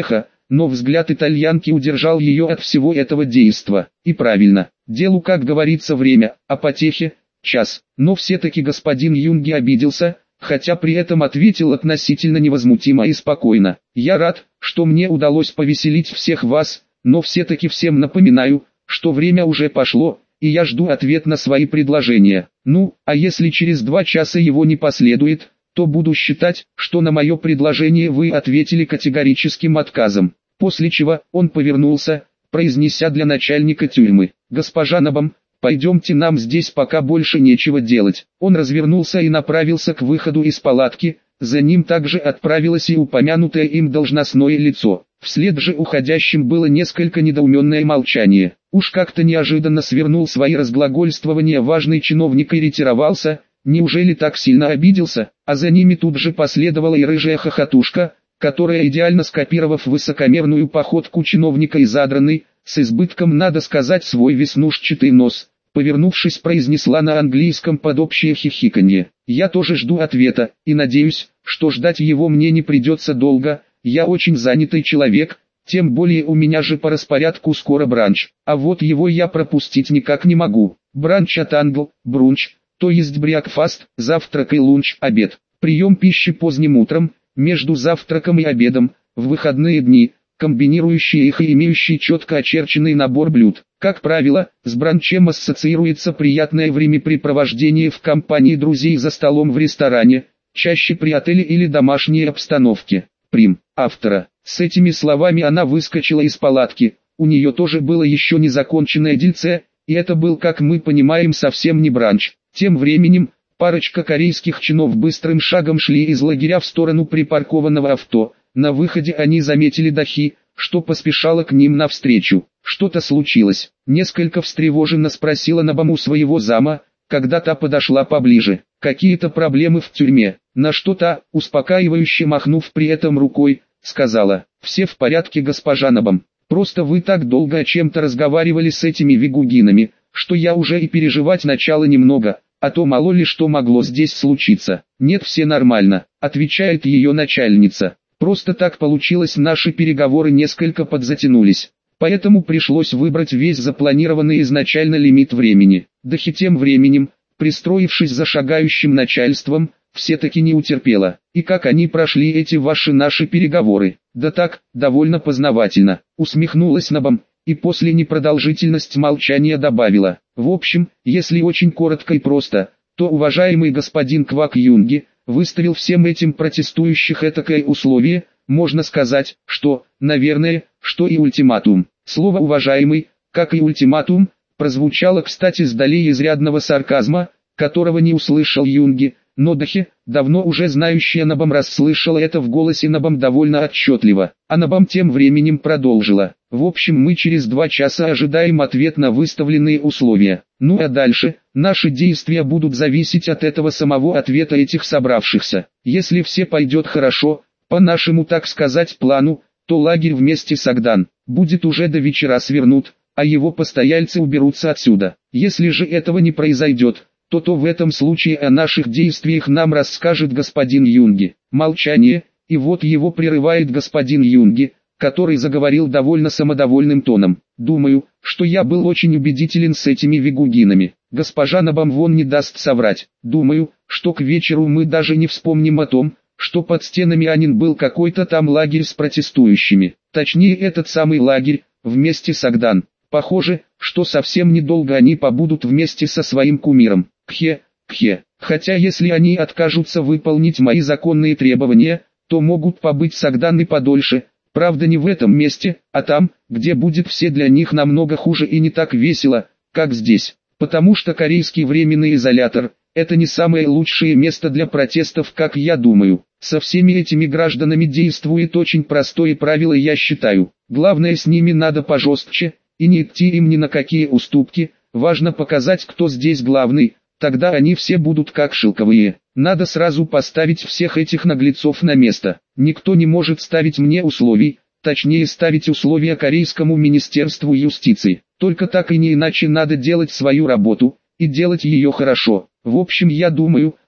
A: но взгляд итальянки удержал ее от всего этого действа. И правильно, делу, как говорится, время, а потехе – час. Но все-таки господин Юнги обиделся, хотя при этом ответил относительно невозмутимо и спокойно. «Я рад, что мне удалось повеселить всех вас, но все-таки всем напоминаю, что время уже пошло, и я жду ответ на свои предложения. Ну, а если через два часа его не последует, то буду считать, что на мое предложение вы ответили категорическим отказом». После чего он повернулся, произнеся для начальника тюрьмы: «Госпожа Набам, пойдемте, нам здесь пока больше нечего делать». Он развернулся и направился к выходу из палатки, за ним также отправилось и упомянутое им должностное лицо. Вслед же уходящим было несколько недоуменное молчание. Уж как-то неожиданно свернул свои разглагольствования важный чиновник и ретировался, неужели так сильно обиделся? А за ними тут же последовала и рыжая хохотушка, которая, идеально скопировав высокомерную походку чиновника и задранный, с избытком, надо сказать, свой веснушчатый нос, повернувшись, произнесла на английском под общее хихиканье: «Я тоже жду ответа, и надеюсь, что ждать его мне не придется долго. Я очень занятый человек, тем более у меня же по распорядку скоро бранч, а вот его я пропустить никак не могу. Бранч от англ, брунч, то есть брекфаст, завтрак и лунч, обед. Прием пищи поздним утром, между завтраком и обедом, в выходные дни, комбинирующие их и имеющие четко очерченный набор блюд. Как правило, с бранчем ассоциируется приятное времяпрепровождение в компании друзей за столом в ресторане, чаще при отеле или домашней обстановке. Прим. Автора». С этими словами она выскочила из палатки. У нее тоже было еще незаконченное дельце, и это был, как мы понимаем, совсем не бранч. Тем временем, парочка корейских чинов быстрым шагом шли из лагеря в сторону припаркованного авто. На выходе они заметили Дахи, что поспешала к ним навстречу. «Что-то случилось?» — несколько встревоженно спросила Набам у своего зама, когда та подошла поближе. «Какие-то проблемы в тюрьме?» На что та, успокаивающе махнув при этом рукой, сказала: «Все в порядке, госпожа Набам. Просто вы так долго о чем-то разговаривали с этими вигугинами, что я уже и переживать начала немного, а то мало ли что могло здесь случиться». «Нет, все нормально», — отвечает ее начальница. «Просто так получилось, наши переговоры несколько подзатянулись. Поэтому пришлось выбрать весь запланированный изначально лимит времени». Дахи тем временем, пристроившись за шагающим начальством, все-таки не утерпела. «И как они прошли, эти ваши наши переговоры?» «Да так, довольно познавательно», — усмехнулась Набам, и после непродолжительности молчания добавила: «В общем, если очень коротко и просто, то уважаемый господин Квак Юнги выставил всем этим протестующих этакое условие, можно сказать, что, наверное, что и ультиматум». Слово «уважаемый», как и ультиматум, прозвучало, кстати, с долей изрядного сарказма, которого не услышал Юнги, но Дахи, давно уже знающая Набам, расслышала это в голосе Набам довольно отчетливо. А Набам тем временем продолжила: «В общем, мы через два часа ожидаем ответ на выставленные условия. Ну а дальше, наши действия будут зависеть от этого самого ответа этих собравшихся. Если все пойдет хорошо, по нашему, так сказать, плану, то лагерь вместе с Агдан будет уже до вечера свернут, а его постояльцы уберутся отсюда. Если же этого не произойдет, то то в этом случае о наших действиях нам расскажет господин Юнги». Молчание, и вот его прерывает господин Юнги, который заговорил довольно самодовольным тоном: «Думаю, что я был очень убедителен с этими вигугинами. Госпожа Набам вон не даст соврать. Думаю, что к вечеру мы даже не вспомним о том, что под стенами Анин был какой-то там лагерь с протестующими. Точнее, этот самый лагерь, вместе с Агдан. Похоже, что совсем недолго они побудут вместе со своим кумиром. Кхе, кхе. Хотя если они откажутся выполнить мои законные требования, то могут побыть с Агдан и подольше. Правда, не в этом месте, а там, где будет все для них намного хуже и не так весело, как здесь. Потому что корейский временный изолятор – это не самое лучшее место для протестов, как я думаю. Со всеми этими гражданами действует очень простое правило, я считаю. Главное, с ними надо пожестче, и не идти им ни на какие уступки. Важно показать, кто здесь главный, тогда они все будут как шелковые. Надо сразу поставить всех этих наглецов на место. Никто не может ставить мне условий, точнее ставить условия Корейскому министерству юстиции. Только так и не иначе надо делать свою работу, и делать ее хорошо. В общем, я думаю,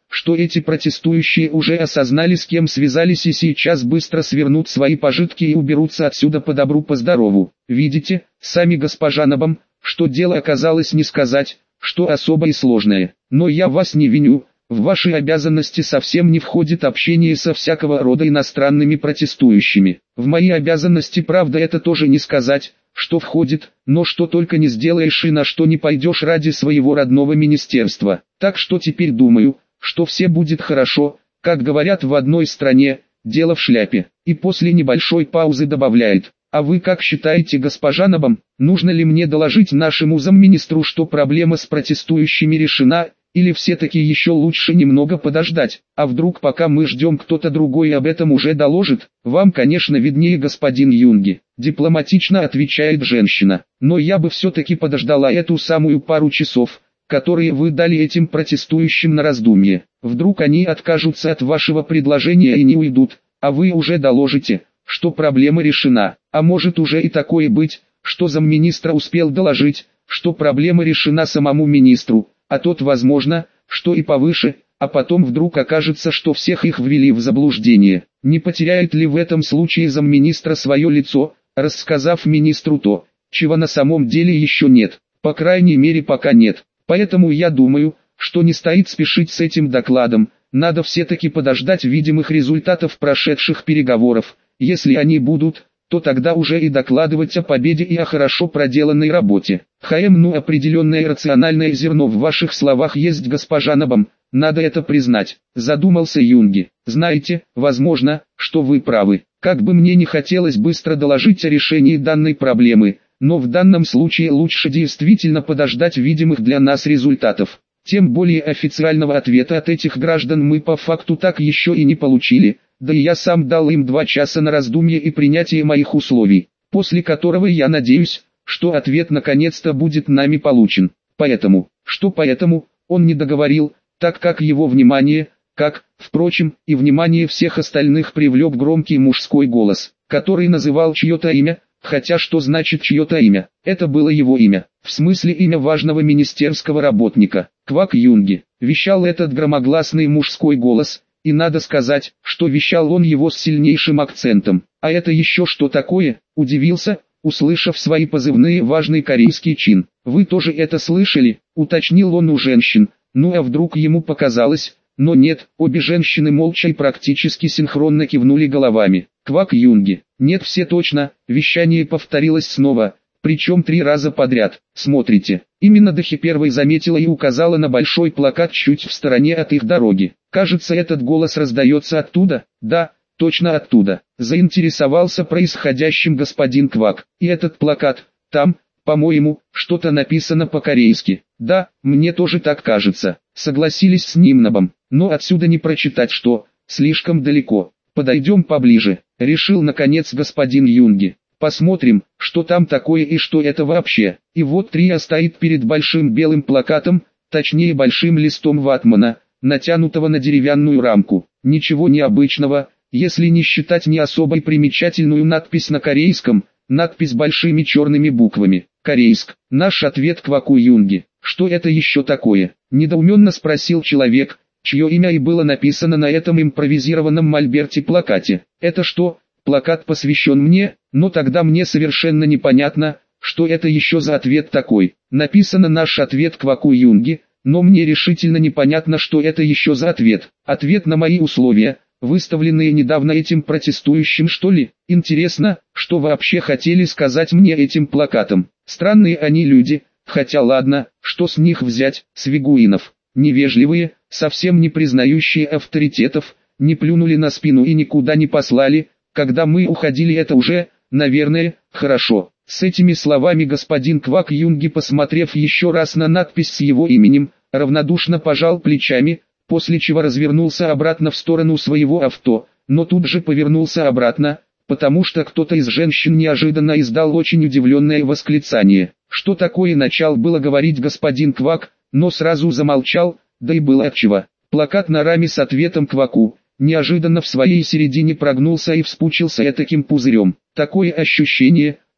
A: что эти протестующие уже осознали, с кем связались, и сейчас быстро свернут свои пожитки и уберутся отсюда по добру по здорову. Видите, сами госпожа Набам, что дело оказалось не сказать, что особо и сложное. Но я вас не виню, в ваши обязанности совсем не входит общение со всякого рода иностранными протестующими. В мои обязанности, правда, это тоже не сказать, что входит, но что только не сделаешь и на что не пойдешь ради своего родного министерства. Так что теперь думаю, что все будет хорошо, как говорят в одной стране, дело в шляпе. И после небольшой паузы добавляет: а вы как считаете, госпожа Набам, нужно ли мне доложить нашему замминистру, что проблема с протестующими решена, или все-таки еще лучше немного подождать, а вдруг пока мы ждем кто-то другой об этом уже доложит? Вам, конечно, виднее, господин Юнги, дипломатично отвечает женщина, но я бы все-таки подождала эту самую пару часов, которые вы дали этим протестующим на раздумье. Вдруг они откажутся от вашего предложения и не уйдут, а вы уже доложите, что проблема решена. А может уже и такое быть, что замминистра успел доложить, что проблема решена самому министру, а тот, возможно, что и повыше, а потом вдруг окажется, что всех их ввели в заблуждение. Не потеряет ли в этом случае замминистра свое лицо, рассказав министру то, чего на самом деле еще нет? По крайней мере пока нет. Поэтому я думаю, что не стоит спешить с этим докладом, надо все-таки подождать видимых результатов прошедших переговоров. Если они будут, то тогда уже и докладывать о победе и о хорошо проделанной работе. Хм, ну определенное рациональное зерно в ваших словах есть, госпожа Набам, надо это признать, задумался Юнги. Знаете, возможно, что вы правы. Как бы мне не хотелось быстро доложить о решении данной проблемы, но в данном случае лучше действительно подождать видимых для нас результатов. Тем более официального ответа от этих граждан мы по факту так еще и не получили, да и я сам дал им два часа на раздумье и принятие моих условий, после которого я надеюсь, что ответ наконец-то будет нами получен. Поэтому, что поэтому, он не договорил, так как его внимание, как, впрочем, и внимание всех остальных привлек громкий мужской голос, который называл чье-то имя. Хотя что значит чье-то имя? Это было его имя, в смысле имя важного министерского работника. Квак Юнги, вещал этот громогласный мужской голос, и надо сказать, что вещал он его с сильнейшим акцентом. А это еще что такое? Удивился, услышав свои позывные важный корейский чин. Вы тоже это слышали? Уточнил он у женщин. Ну а вдруг ему показалось? Но нет, обе женщины молча и практически синхронно кивнули головами. Квак Юнги. Нет, все точно, вещание повторилось снова, причем три раза подряд. Смотрите, именно Дахи первой заметила и указала на большой плакат чуть в стороне от их дороги. Кажется, этот голос раздается оттуда. Да, точно оттуда. Заинтересовался происходящим господин Квак. И этот плакат, там, по-моему, что-то написано по-корейски. Да, мне тоже так кажется. Согласились с ним Набам. Но отсюда не прочитать что, слишком далеко. Подойдем поближе, решил наконец господин Юнги. Посмотрим, что там такое и что это вообще. И вот Трия стоит перед большим белым плакатом, точнее большим листом ватмана, натянутого на деревянную рамку. Ничего необычного, если не считать не особой примечательную надпись на корейском, надпись большими черными буквами. Корейск. Наш ответ Кваку Юнги. Что это еще такое? Недоуменно спросил человек, чье имя и было написано на этом импровизированном мольберте-плакате. Это что, плакат посвящен мне? Но тогда мне совершенно непонятно, что это еще за ответ такой. Написано наш ответ Кваку Юнги, но мне решительно непонятно, что это еще за ответ. Ответ на мои условия, выставленные недавно этим протестующим, что ли? Интересно, что вообще хотели сказать мне этим плакатом. Странные они люди, хотя ладно, что с них взять, с вигуинов. Невежливые, совсем не признающие авторитетов, не плюнули на спину и никуда не послали, когда мы уходили, это уже, наверное, хорошо. С этими словами господин Квак Юнги, посмотрев еще раз на надпись с его именем, равнодушно пожал плечами, после чего развернулся обратно в сторону своего авто, но тут же повернулся обратно, потому что кто-то из женщин неожиданно издал очень удивленное восклицание. Что такое начал было говорить господин Квак, но сразу замолчал, да и было отчего. Плакат на раме с ответом Кваку неожиданно в своей середине прогнулся и вспучился этаким пузырем. Такое ощущение,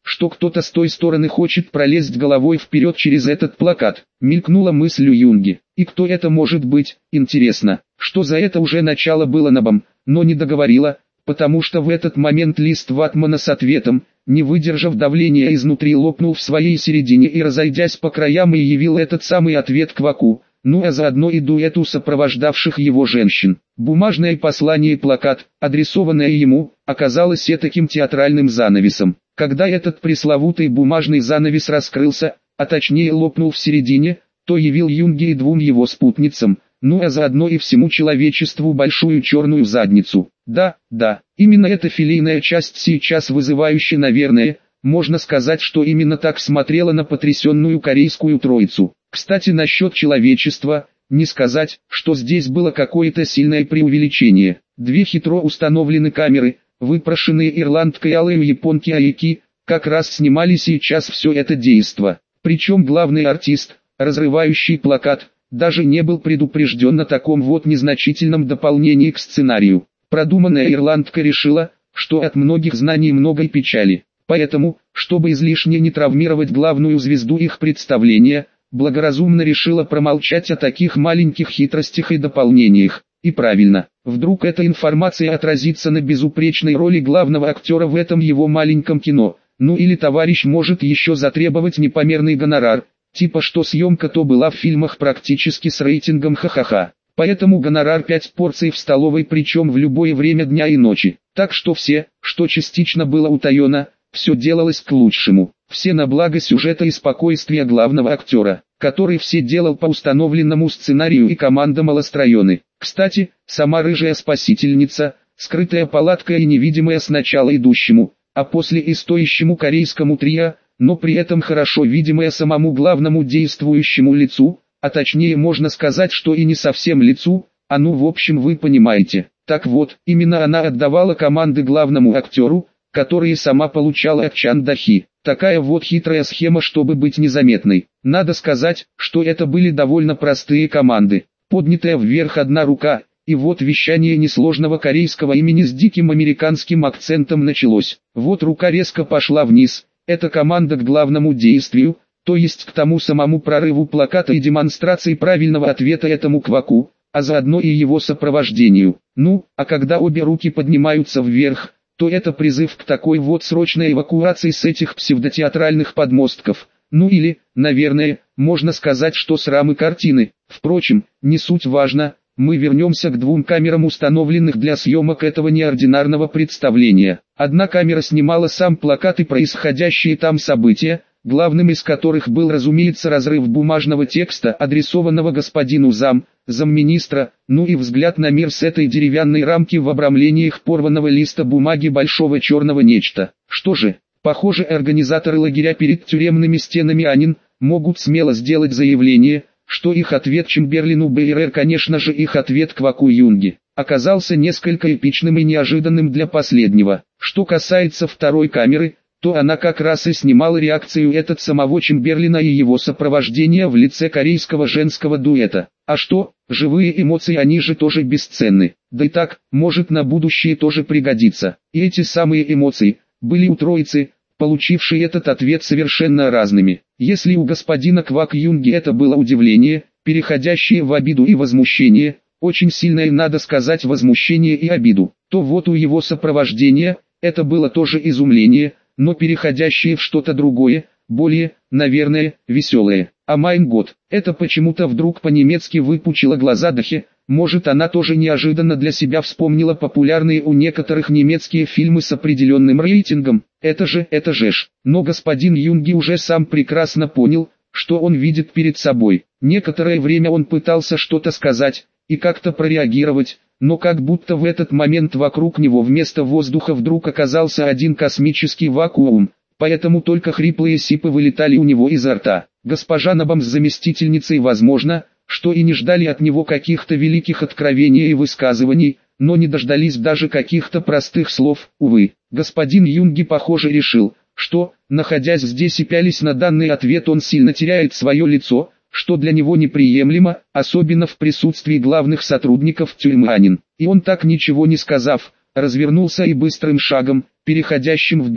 A: что кто-то с той стороны хочет пролезть головой вперед через этот плакат. Мелькнула мысль у Юнги. И кто это может быть, интересно, что за это уже начало было набом, но не договорила, потому что в этот момент лист ватмана с ответом, не выдержав давления изнутри, лопнул в своей середине и, разойдясь по краям, и явил этот самый ответ Кваку, ну а заодно и дуэту сопровождавших его женщин. Бумажное послание и плакат, адресованное ему, оказалось этаким театральным занавесом. Когда этот пресловутый бумажный занавес раскрылся, а точнее лопнул в середине, то явил Юнге и двум его спутницам, ну а заодно и всему человечеству большую черную задницу. Да, да, именно эта филейная часть сейчас вызывающая, наверное, можно сказать, что именно так смотрела на потрясенную корейскую троицу. Кстати, насчет человечества, не сказать, что здесь было какое-то сильное преувеличение. Две хитро установлены камеры, выпрошенные ирландкой алой японки Айки, как раз снимали сейчас все это действо. Причем главный артист, разрывающий плакат, даже не был предупрежден о таком вот незначительном дополнении к сценарию. Продуманная ирландка решила, что от многих знаний много печали. Поэтому, чтобы излишне не травмировать главную звезду их представления, благоразумно решила промолчать о таких маленьких хитростях и дополнениях. И правильно, вдруг эта информация отразится на безупречной роли главного актера в этом его маленьком кино, ну или товарищ может еще затребовать непомерный гонорар, типа что съемка то была в фильмах практически с рейтингом ха-ха-ха. Поэтому гонорар пять порций в столовой, причем в любое время дня и ночи. Так что все, что частично было утаено, все делалось к лучшему. Все на благо сюжета и спокойствия главного актера, который все делал по установленному сценарию, и команда Малостроены. Кстати, сама рыжая спасительница, скрытая палаткой и невидимая сначала идущему, а после и стоящему корейскому трио, но при этом хорошо видимая самому главному действующему лицу, а точнее можно сказать, что и не совсем лицу, а ну в общем вы понимаете. Так вот, именно она отдавала команды главному актеру, которые сама получала от Чан Дахи. Такая вот хитрая схема, чтобы быть незаметной. Надо сказать, что это были довольно простые команды. Поднятая вверх одна рука, и вот вещание несложного корейского имени с диким американским акцентом началось. Вот рука резко пошла вниз, это команда к главному действию, то есть к тому самому прорыву плаката и демонстрации правильного ответа этому Кваку, а заодно и его сопровождению. Ну, а когда обе руки поднимаются вверх, то это призыв к такой вот срочной эвакуации с этих псевдотеатральных подмостков. Ну или, наверное, можно сказать, что с рамы картины. Впрочем, не суть важно, мы вернемся к двум камерам, установленных для съемок этого неординарного представления. Одна камера снимала сам плакат и происходящие там события, главным из которых был, разумеется, разрыв бумажного текста, адресованного господину зам, замминистра, ну и взгляд на мир с этой деревянной рамки в обрамлениях порванного листа бумаги большого черного нечто. Что же, похоже, организаторы лагеря перед тюремными стенами Анин могут смело сделать заявление, что их ответ Чемберлину БРР, конечно же их ответ Кваку Юнге, оказался несколько эпичным и неожиданным для последнего. Что касается второй камеры, то она как раз и снимала реакцию этот самого Чемберлина и его сопровождения в лице корейского женского дуэта. А что, живые эмоции, они же тоже бесценны. Да и так, может на будущее тоже пригодится. И эти самые эмоции были у троицы, получившей этот ответ, совершенно разными. Если у господина Квак Юнге это было удивление, переходящее в обиду и возмущение, очень сильное, надо сказать, возмущение и обиду, то вот у его сопровождения это было тоже изумление, но переходящее в что-то другое, более, наверное, веселое. А майн год, это почему-то вдруг по-немецки выпучила глаза Дахи, может она тоже неожиданно для себя вспомнила популярные у некоторых немецкие фильмы с определенным рейтингом. Это же, это же ж. Но господин Юнги уже сам прекрасно понял, что он видит перед собой. Некоторое время он пытался что-то сказать и как-то прореагировать, но как будто в этот момент вокруг него вместо воздуха вдруг оказался один космический вакуум, поэтому только хриплые сипы вылетали у него изо рта. Госпожа Набам с заместительницей, возможно, что и не ждали от него каких-то великих откровений и высказываний, но не дождались даже каких-то простых слов, увы. Господин Юнги, похоже, решил, что, находясь здесь и пялись на данный ответ, он сильно теряет свое лицо, что для него неприемлемо, особенно в присутствии главных сотрудников тюрьмы Анин. И он, так ничего не сказав, развернулся и быстрым шагом, переходящим в бег,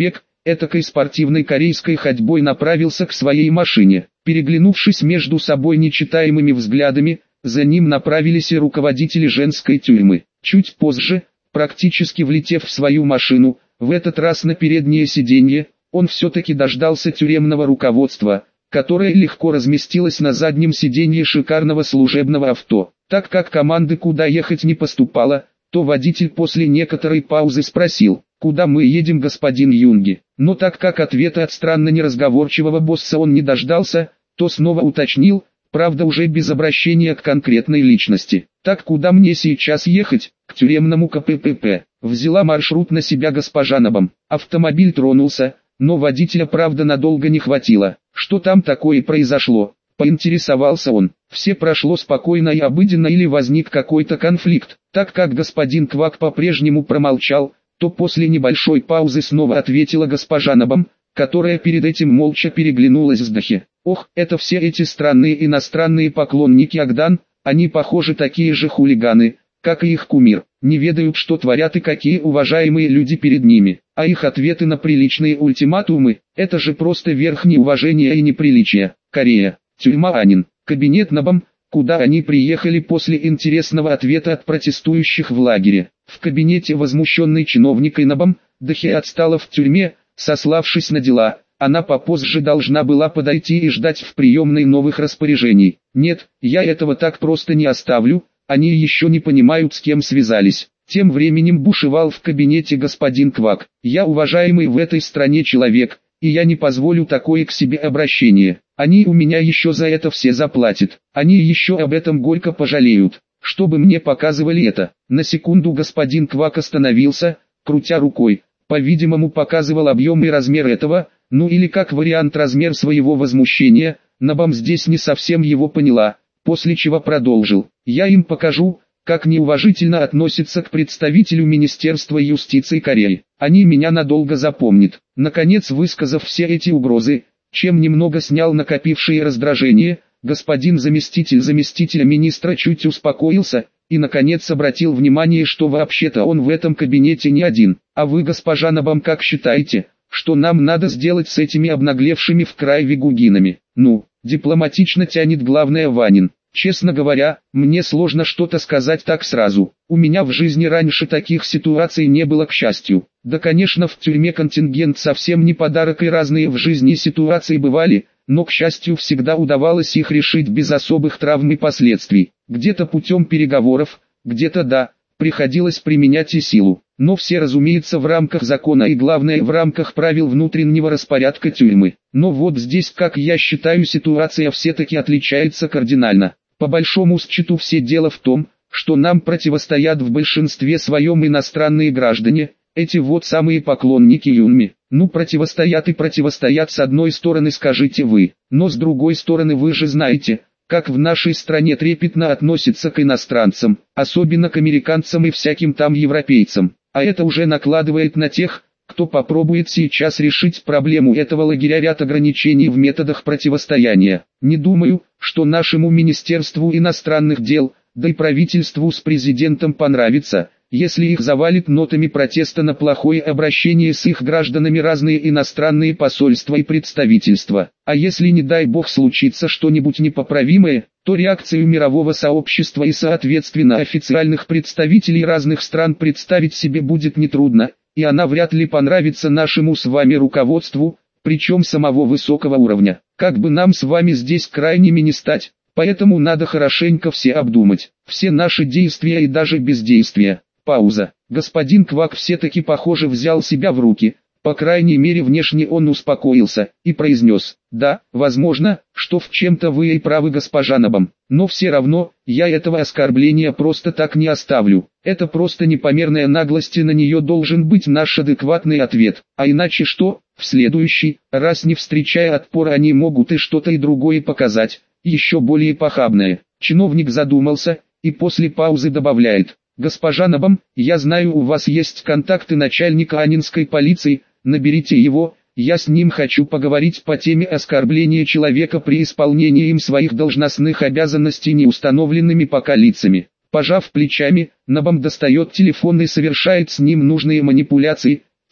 A: этакой спортивной корейской ходьбой направился к своей машине. Переглянувшись между собой нечитаемыми взглядами, за ним направились и руководители женской тюрьмы. Чуть позже, практически влетев в свою машину, в этот раз на переднее сиденье, он все-таки дождался тюремного руководства, которое легко разместилось на заднем сиденье шикарного служебного авто. Так как команды куда ехать не поступало, то водитель после некоторой паузы спросил: «Куда мы едем, господин Юнги?» Но так как ответа от странно неразговорчивого босса он не дождался, то снова уточнил, правда уже без обращения к конкретной личности. «Так куда мне сейчас ехать?» «К тюремному ка пэ пэ пэ». Взяла маршрут на себя госпожа Набам. Автомобиль тронулся, но водителя правда надолго не хватило. Что там такое произошло? Поинтересовался он. Все прошло спокойно и обыденно или возник какой-то конфликт? Так как господин Квак по-прежнему промолчал, то после небольшой паузы снова ответила госпожа Набам, которая перед этим молча переглянулась с Дахи. Ох, это все эти странные иностранные поклонники Агдан, они похоже такие же хулиганы, как и их кумир, не ведают, что творят и какие уважаемые люди перед ними, а их ответы на приличные ультиматумы, это же просто верх неуважения и неприличия. Корея, тюрьма Анин, кабинет Набам, куда они приехали после интересного ответа от протестующих в лагере. В кабинете возмущенный чиновник Набам, Дахи отстала в тюрьме, сославшись на дела. Она попозже должна была подойти и ждать в приемной новых распоряжений. Нет, я этого так просто не оставлю, они еще не понимают, с кем связались. Тем временем бушевал в кабинете господин Квак. Я уважаемый в этой стране человек, и я не позволю такое к себе обращение. Они у меня еще за это все заплатят. Они еще об этом горько пожалеют. Чтобы мне показывали это. На секунду господин Квак остановился, крутя рукой. По-видимому показывал объем и размер этого, ну или как вариант размер своего возмущения. Набам здесь не совсем его поняла, после чего продолжил. Я им покажу, как неуважительно относятся к представителю Министерства юстиции Кореи. Они меня надолго запомнят. Наконец, высказав все эти угрозы, чем немного снял накопившее раздражение, господин заместитель заместителя министра чуть успокоился и наконец обратил внимание, что вообще-то он в этом кабинете не один. А вы, госпожа Набам, как считаете, что нам надо сделать с этими обнаглевшими в край вигугинами? Ну, дипломатично тянет главное Ванин. Честно говоря, мне сложно что-то сказать так сразу. У меня в жизни раньше таких ситуаций не было, к счастью. Да, конечно, в тюрьме контингент совсем не подарок и разные в жизни ситуации бывали, но, к счастью, всегда удавалось их решить без особых травм и последствий. Где-то путем переговоров, где-то да, приходилось применять и силу. Но все, разумеется, в рамках закона и, главное, в рамках правил внутреннего распорядка тюрьмы. Но вот здесь, как я считаю, ситуация все-таки отличается кардинально. По большому счету все дело в том, что нам противостоят в большинстве своем иностранные граждане, эти вот самые поклонники Юнми. Ну, противостоят и противостоят, с одной стороны, скажите вы, но с другой стороны вы же знаете, как в нашей стране трепетно относятся к иностранцам, особенно к американцам и всяким там европейцам. А это уже накладывает на тех, кто попробует сейчас решить проблему этого лагеря, ряд ограничений в методах противостояния. Не думаю, что нашему Министерству иностранных дел, да и правительству с президентом понравится, если их завалит нотами протеста на плохое обращение с их гражданами разные иностранные посольства и представительства. А если, не дай бог, случится что-нибудь непоправимое, то реакцию мирового сообщества и соответственно официальных представителей разных стран представить себе будет нетрудно, и она вряд ли понравится нашему с вами руководству, причем самого высокого уровня. Как бы нам с вами здесь крайними не стать, поэтому надо хорошенько все обдумать, все наши действия и даже бездействия. Пауза. Господин Квак все-таки, похоже, взял себя в руки, по крайней мере внешне он успокоился, и произнес: «Да, возможно, что в чем-то вы и правы, госпожа Набам, но все равно, я этого оскорбления просто так не оставлю. Это просто непомерная наглость, и на нее должен быть наш адекватный ответ, а иначе что, в следующий раз, не встречая отпора, они могут и что-то и другое показать, еще более похабное». Чиновник задумался, и после паузы добавляет: «Госпожа Набам, я знаю, у вас есть контакты начальника анинской полиции, наберите его, я с ним хочу поговорить по теме оскорбления человека при исполнении им своих должностных обязанностей неустановленными пока лицами». Пожав плечами, Набам достает телефон и совершает с ним нужные манипуляции,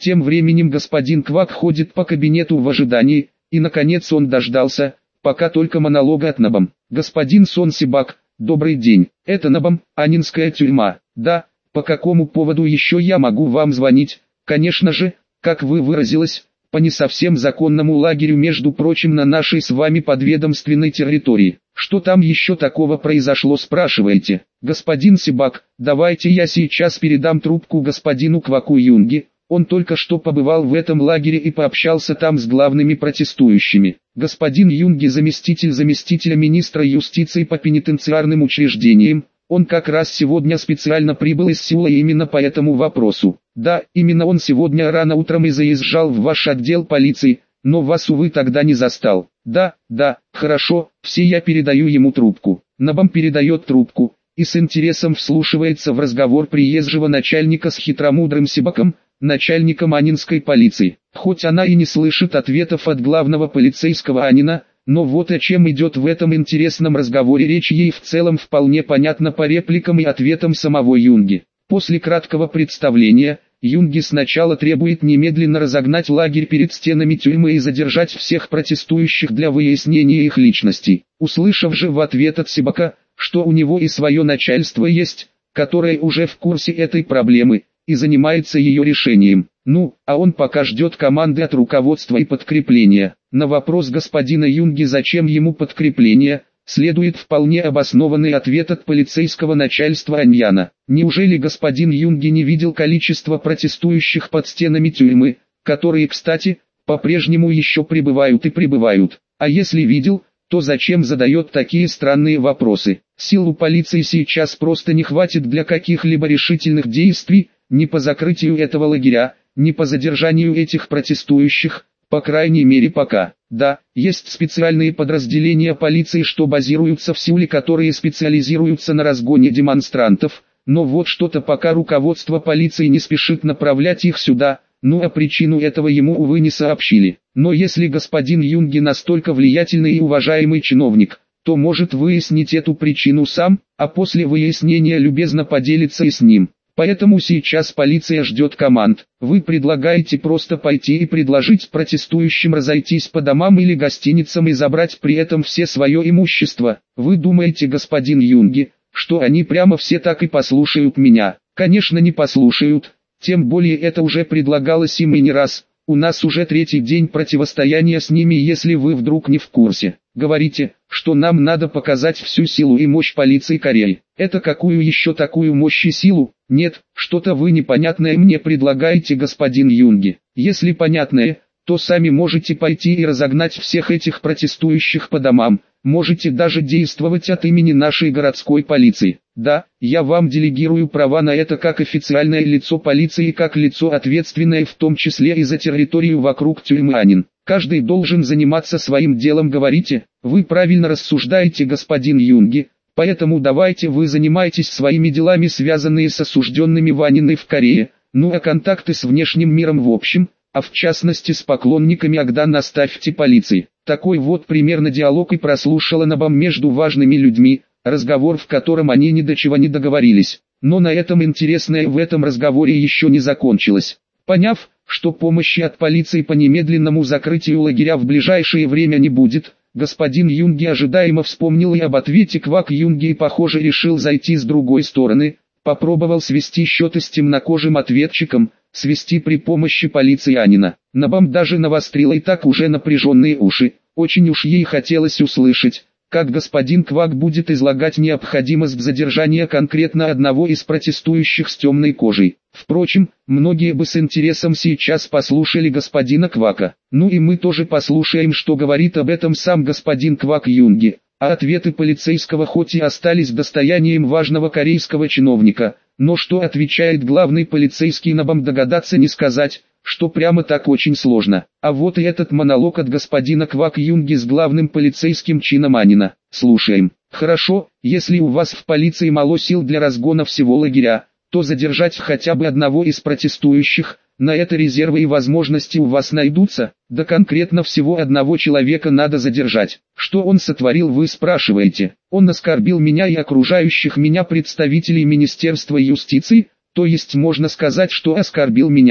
A: Тем временем господин Квак ходит по кабинету в ожидании, и наконец он дождался, пока только монолога от Набам. «Господин Сон Сибак, добрый день, это Набам, Анинская тюрьма. Да, по какому поводу еще я могу вам звонить? Конечно же, как вы выразилась, по не совсем законному лагерю, между прочим, на нашей с вами подведомственной территории. Что там еще такого произошло, спрашиваете? Господин Сибак, давайте я сейчас передам трубку господину Кваку Юнги. Он только что побывал в этом лагере и пообщался там с главными протестующими. Господин Юнги, заместитель заместителя министра юстиции по пенитенциарным учреждениям. Он как раз сегодня специально прибыл из Сеула именно по этому вопросу. Да, именно он сегодня рано утром и заезжал в ваш отдел полиции, но вас, увы, тогда не застал. Да, да, хорошо, все, я передаю ему трубку». Набам передает трубку и с интересом вслушивается в разговор приезжего начальника с хитромудрым Сибаком, начальником Анинской полиции. Хоть она и не слышит ответов от главного полицейского Анина, но вот о чем идет в этом интересном разговоре речь, ей в целом вполне понятно по репликам и ответам самого Юнги. После краткого представления, Юнги сначала требует немедленно разогнать лагерь перед стенами тюрьмы и задержать всех протестующих для выяснения их личностей. Услышав же в ответ от Сибака, что у него и свое начальство есть, которое уже в курсе этой проблемы и занимается ее решением. Ну, а он пока ждет команды от руководства и подкрепления. На вопрос господина Юнги, зачем ему подкрепление, следует вполне обоснованный ответ от полицейского начальства Аньяна. Неужели господин Юнги не видел количество протестующих под стенами тюрьмы, которые, кстати, по-прежнему еще пребывают и пребывают? А если видел, то зачем задает такие странные вопросы? Сил у полиции сейчас просто не хватит для каких-либо решительных действий, ни по закрытию этого лагеря, ни по задержанию этих протестующих, по крайней мере пока. Да, есть специальные подразделения полиции, что базируются в Сеуле, которые специализируются на разгоне демонстрантов, но вот что-то пока руководство полиции не спешит направлять их сюда, ну а причину этого ему, увы, не сообщили. Но если господин Юнги настолько влиятельный и уважаемый чиновник, то может выяснить эту причину сам, а после выяснения любезно поделиться и с ним. Поэтому сейчас полиция ждет команд. Вы предлагаете просто пойти и предложить протестующим разойтись по домам или гостиницам и забрать при этом все свое имущество. Вы думаете, господин Юнги, что они прямо все так и послушают меня? Конечно, не послушают. Тем более это уже предлагалось им и не раз. У нас уже третий день противостояния с ними, если вы вдруг не в курсе. Говорите, что нам надо показать всю силу и мощь полиции Кореи. Это какую еще такую мощь и силу? Нет, что-то вы непонятное мне предлагаете, господин Юнги. Если понятное, то сами можете пойти и разогнать всех этих протестующих по домам. Можете даже действовать от имени нашей городской полиции. Да, я вам делегирую права на это как официальное лицо полиции, как лицо ответственное в том числе и за территорию вокруг тюрьмы Анин. Каждый должен заниматься своим делом, говорите? Вы правильно рассуждаете, господин Юнги, поэтому давайте вы занимаетесь своими делами, связанные с осужденными в Аниной в Корее, ну а контакты с внешним миром в общем, а в частности с поклонниками Агдан оставьте полиции. Такой вот примерно диалог и прослушала Набам между важными людьми, разговор в котором они ни до чего не договорились. Но на этом интересное в этом разговоре еще не закончилось. Поняв, что помощи от полиции по немедленному закрытию лагеря в ближайшее время не будет, господин Юнги ожидаемо вспомнил и об ответе Квак Юнги и, похоже, решил зайти с другой стороны, попробовал свести счеты с темнокожим ответчиком, свести при помощи полиции Анина. Набам даже навострила и так уже напряженные уши, очень уж ей хотелось услышать, как господин Квак будет излагать необходимость задержания конкретно одного из протестующих с темной кожей. Впрочем, многие бы с интересом сейчас послушали господина Квака. Ну и мы тоже послушаем, что говорит об этом сам господин Квак Юнги. А ответы полицейского хоть и остались достоянием важного корейского чиновника, но что отвечает главный полицейский Набам, догадаться не сказать, что прямо так очень сложно. А вот и этот монолог от господина Квак Юнги с главным полицейским чином Анина. Слушаем. Хорошо, если у вас в полиции мало сил для разгона всего лагеря, то задержать хотя бы одного из протестующих, на это резервы и возможности у вас найдутся, да конкретно всего одного человека надо задержать. Что он сотворил, вы спрашиваете? Он оскорбил меня и окружающих меня представителей Министерства юстиции, то есть можно сказать, что оскорбил меня,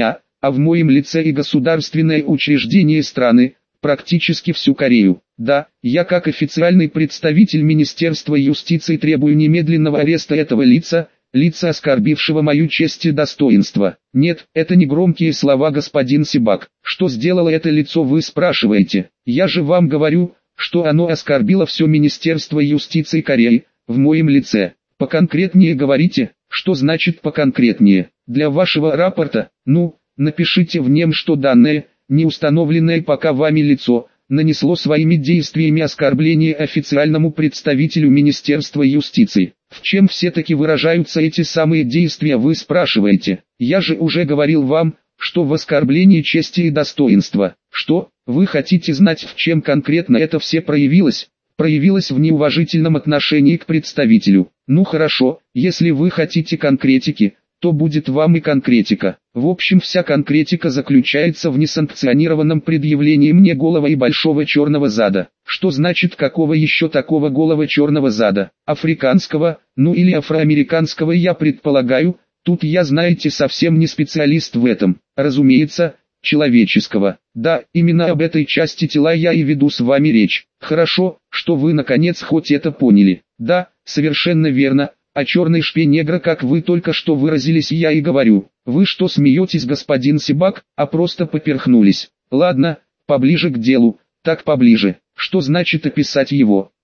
A: а в моем лице и государственное учреждение страны, практически всю Корею. Да, я как официальный представитель Министерства юстиции требую немедленного ареста этого лица, лица, оскорбившего мою честь и достоинство. Нет, это не громкие слова, господин Сибак. Что сделало это лицо, вы спрашиваете? Я же вам говорю, что оно оскорбило все Министерство юстиции Кореи, в моем лице. Поконкретнее говорите, что значит поконкретнее? Для вашего рапорта, ну, напишите в нем, что данное, не установленное пока вами лицо, нанесло своими действиями оскорбление официальному представителю Министерства юстиции. В чем все-таки выражаются эти самые действия, вы спрашиваете? Я же уже говорил вам, что в оскорблении чести и достоинства. Что, вы хотите знать, в чем конкретно это все проявилось? Проявилось в неуважительном отношении к представителю. Ну хорошо, если вы хотите конкретики, то будет вам и конкретика. В общем, вся конкретика заключается в несанкционированном предъявлении мне голого и большого черного зада. Что значит какого еще такого голого черного зада? Африканского, ну или афроамериканского, я предполагаю. Тут я, знаете, совсем не специалист в этом. Разумеется, человеческого. Да, именно об этой части тела я и веду с вами речь. Хорошо, что вы наконец хоть это поняли. Да, совершенно верно. О черной шпе негра, как вы только что выразились, я и говорю. Вы что смеетесь, господин Сибак, а просто поперхнулись? Ладно, поближе к делу. Так поближе. Что значит описать его?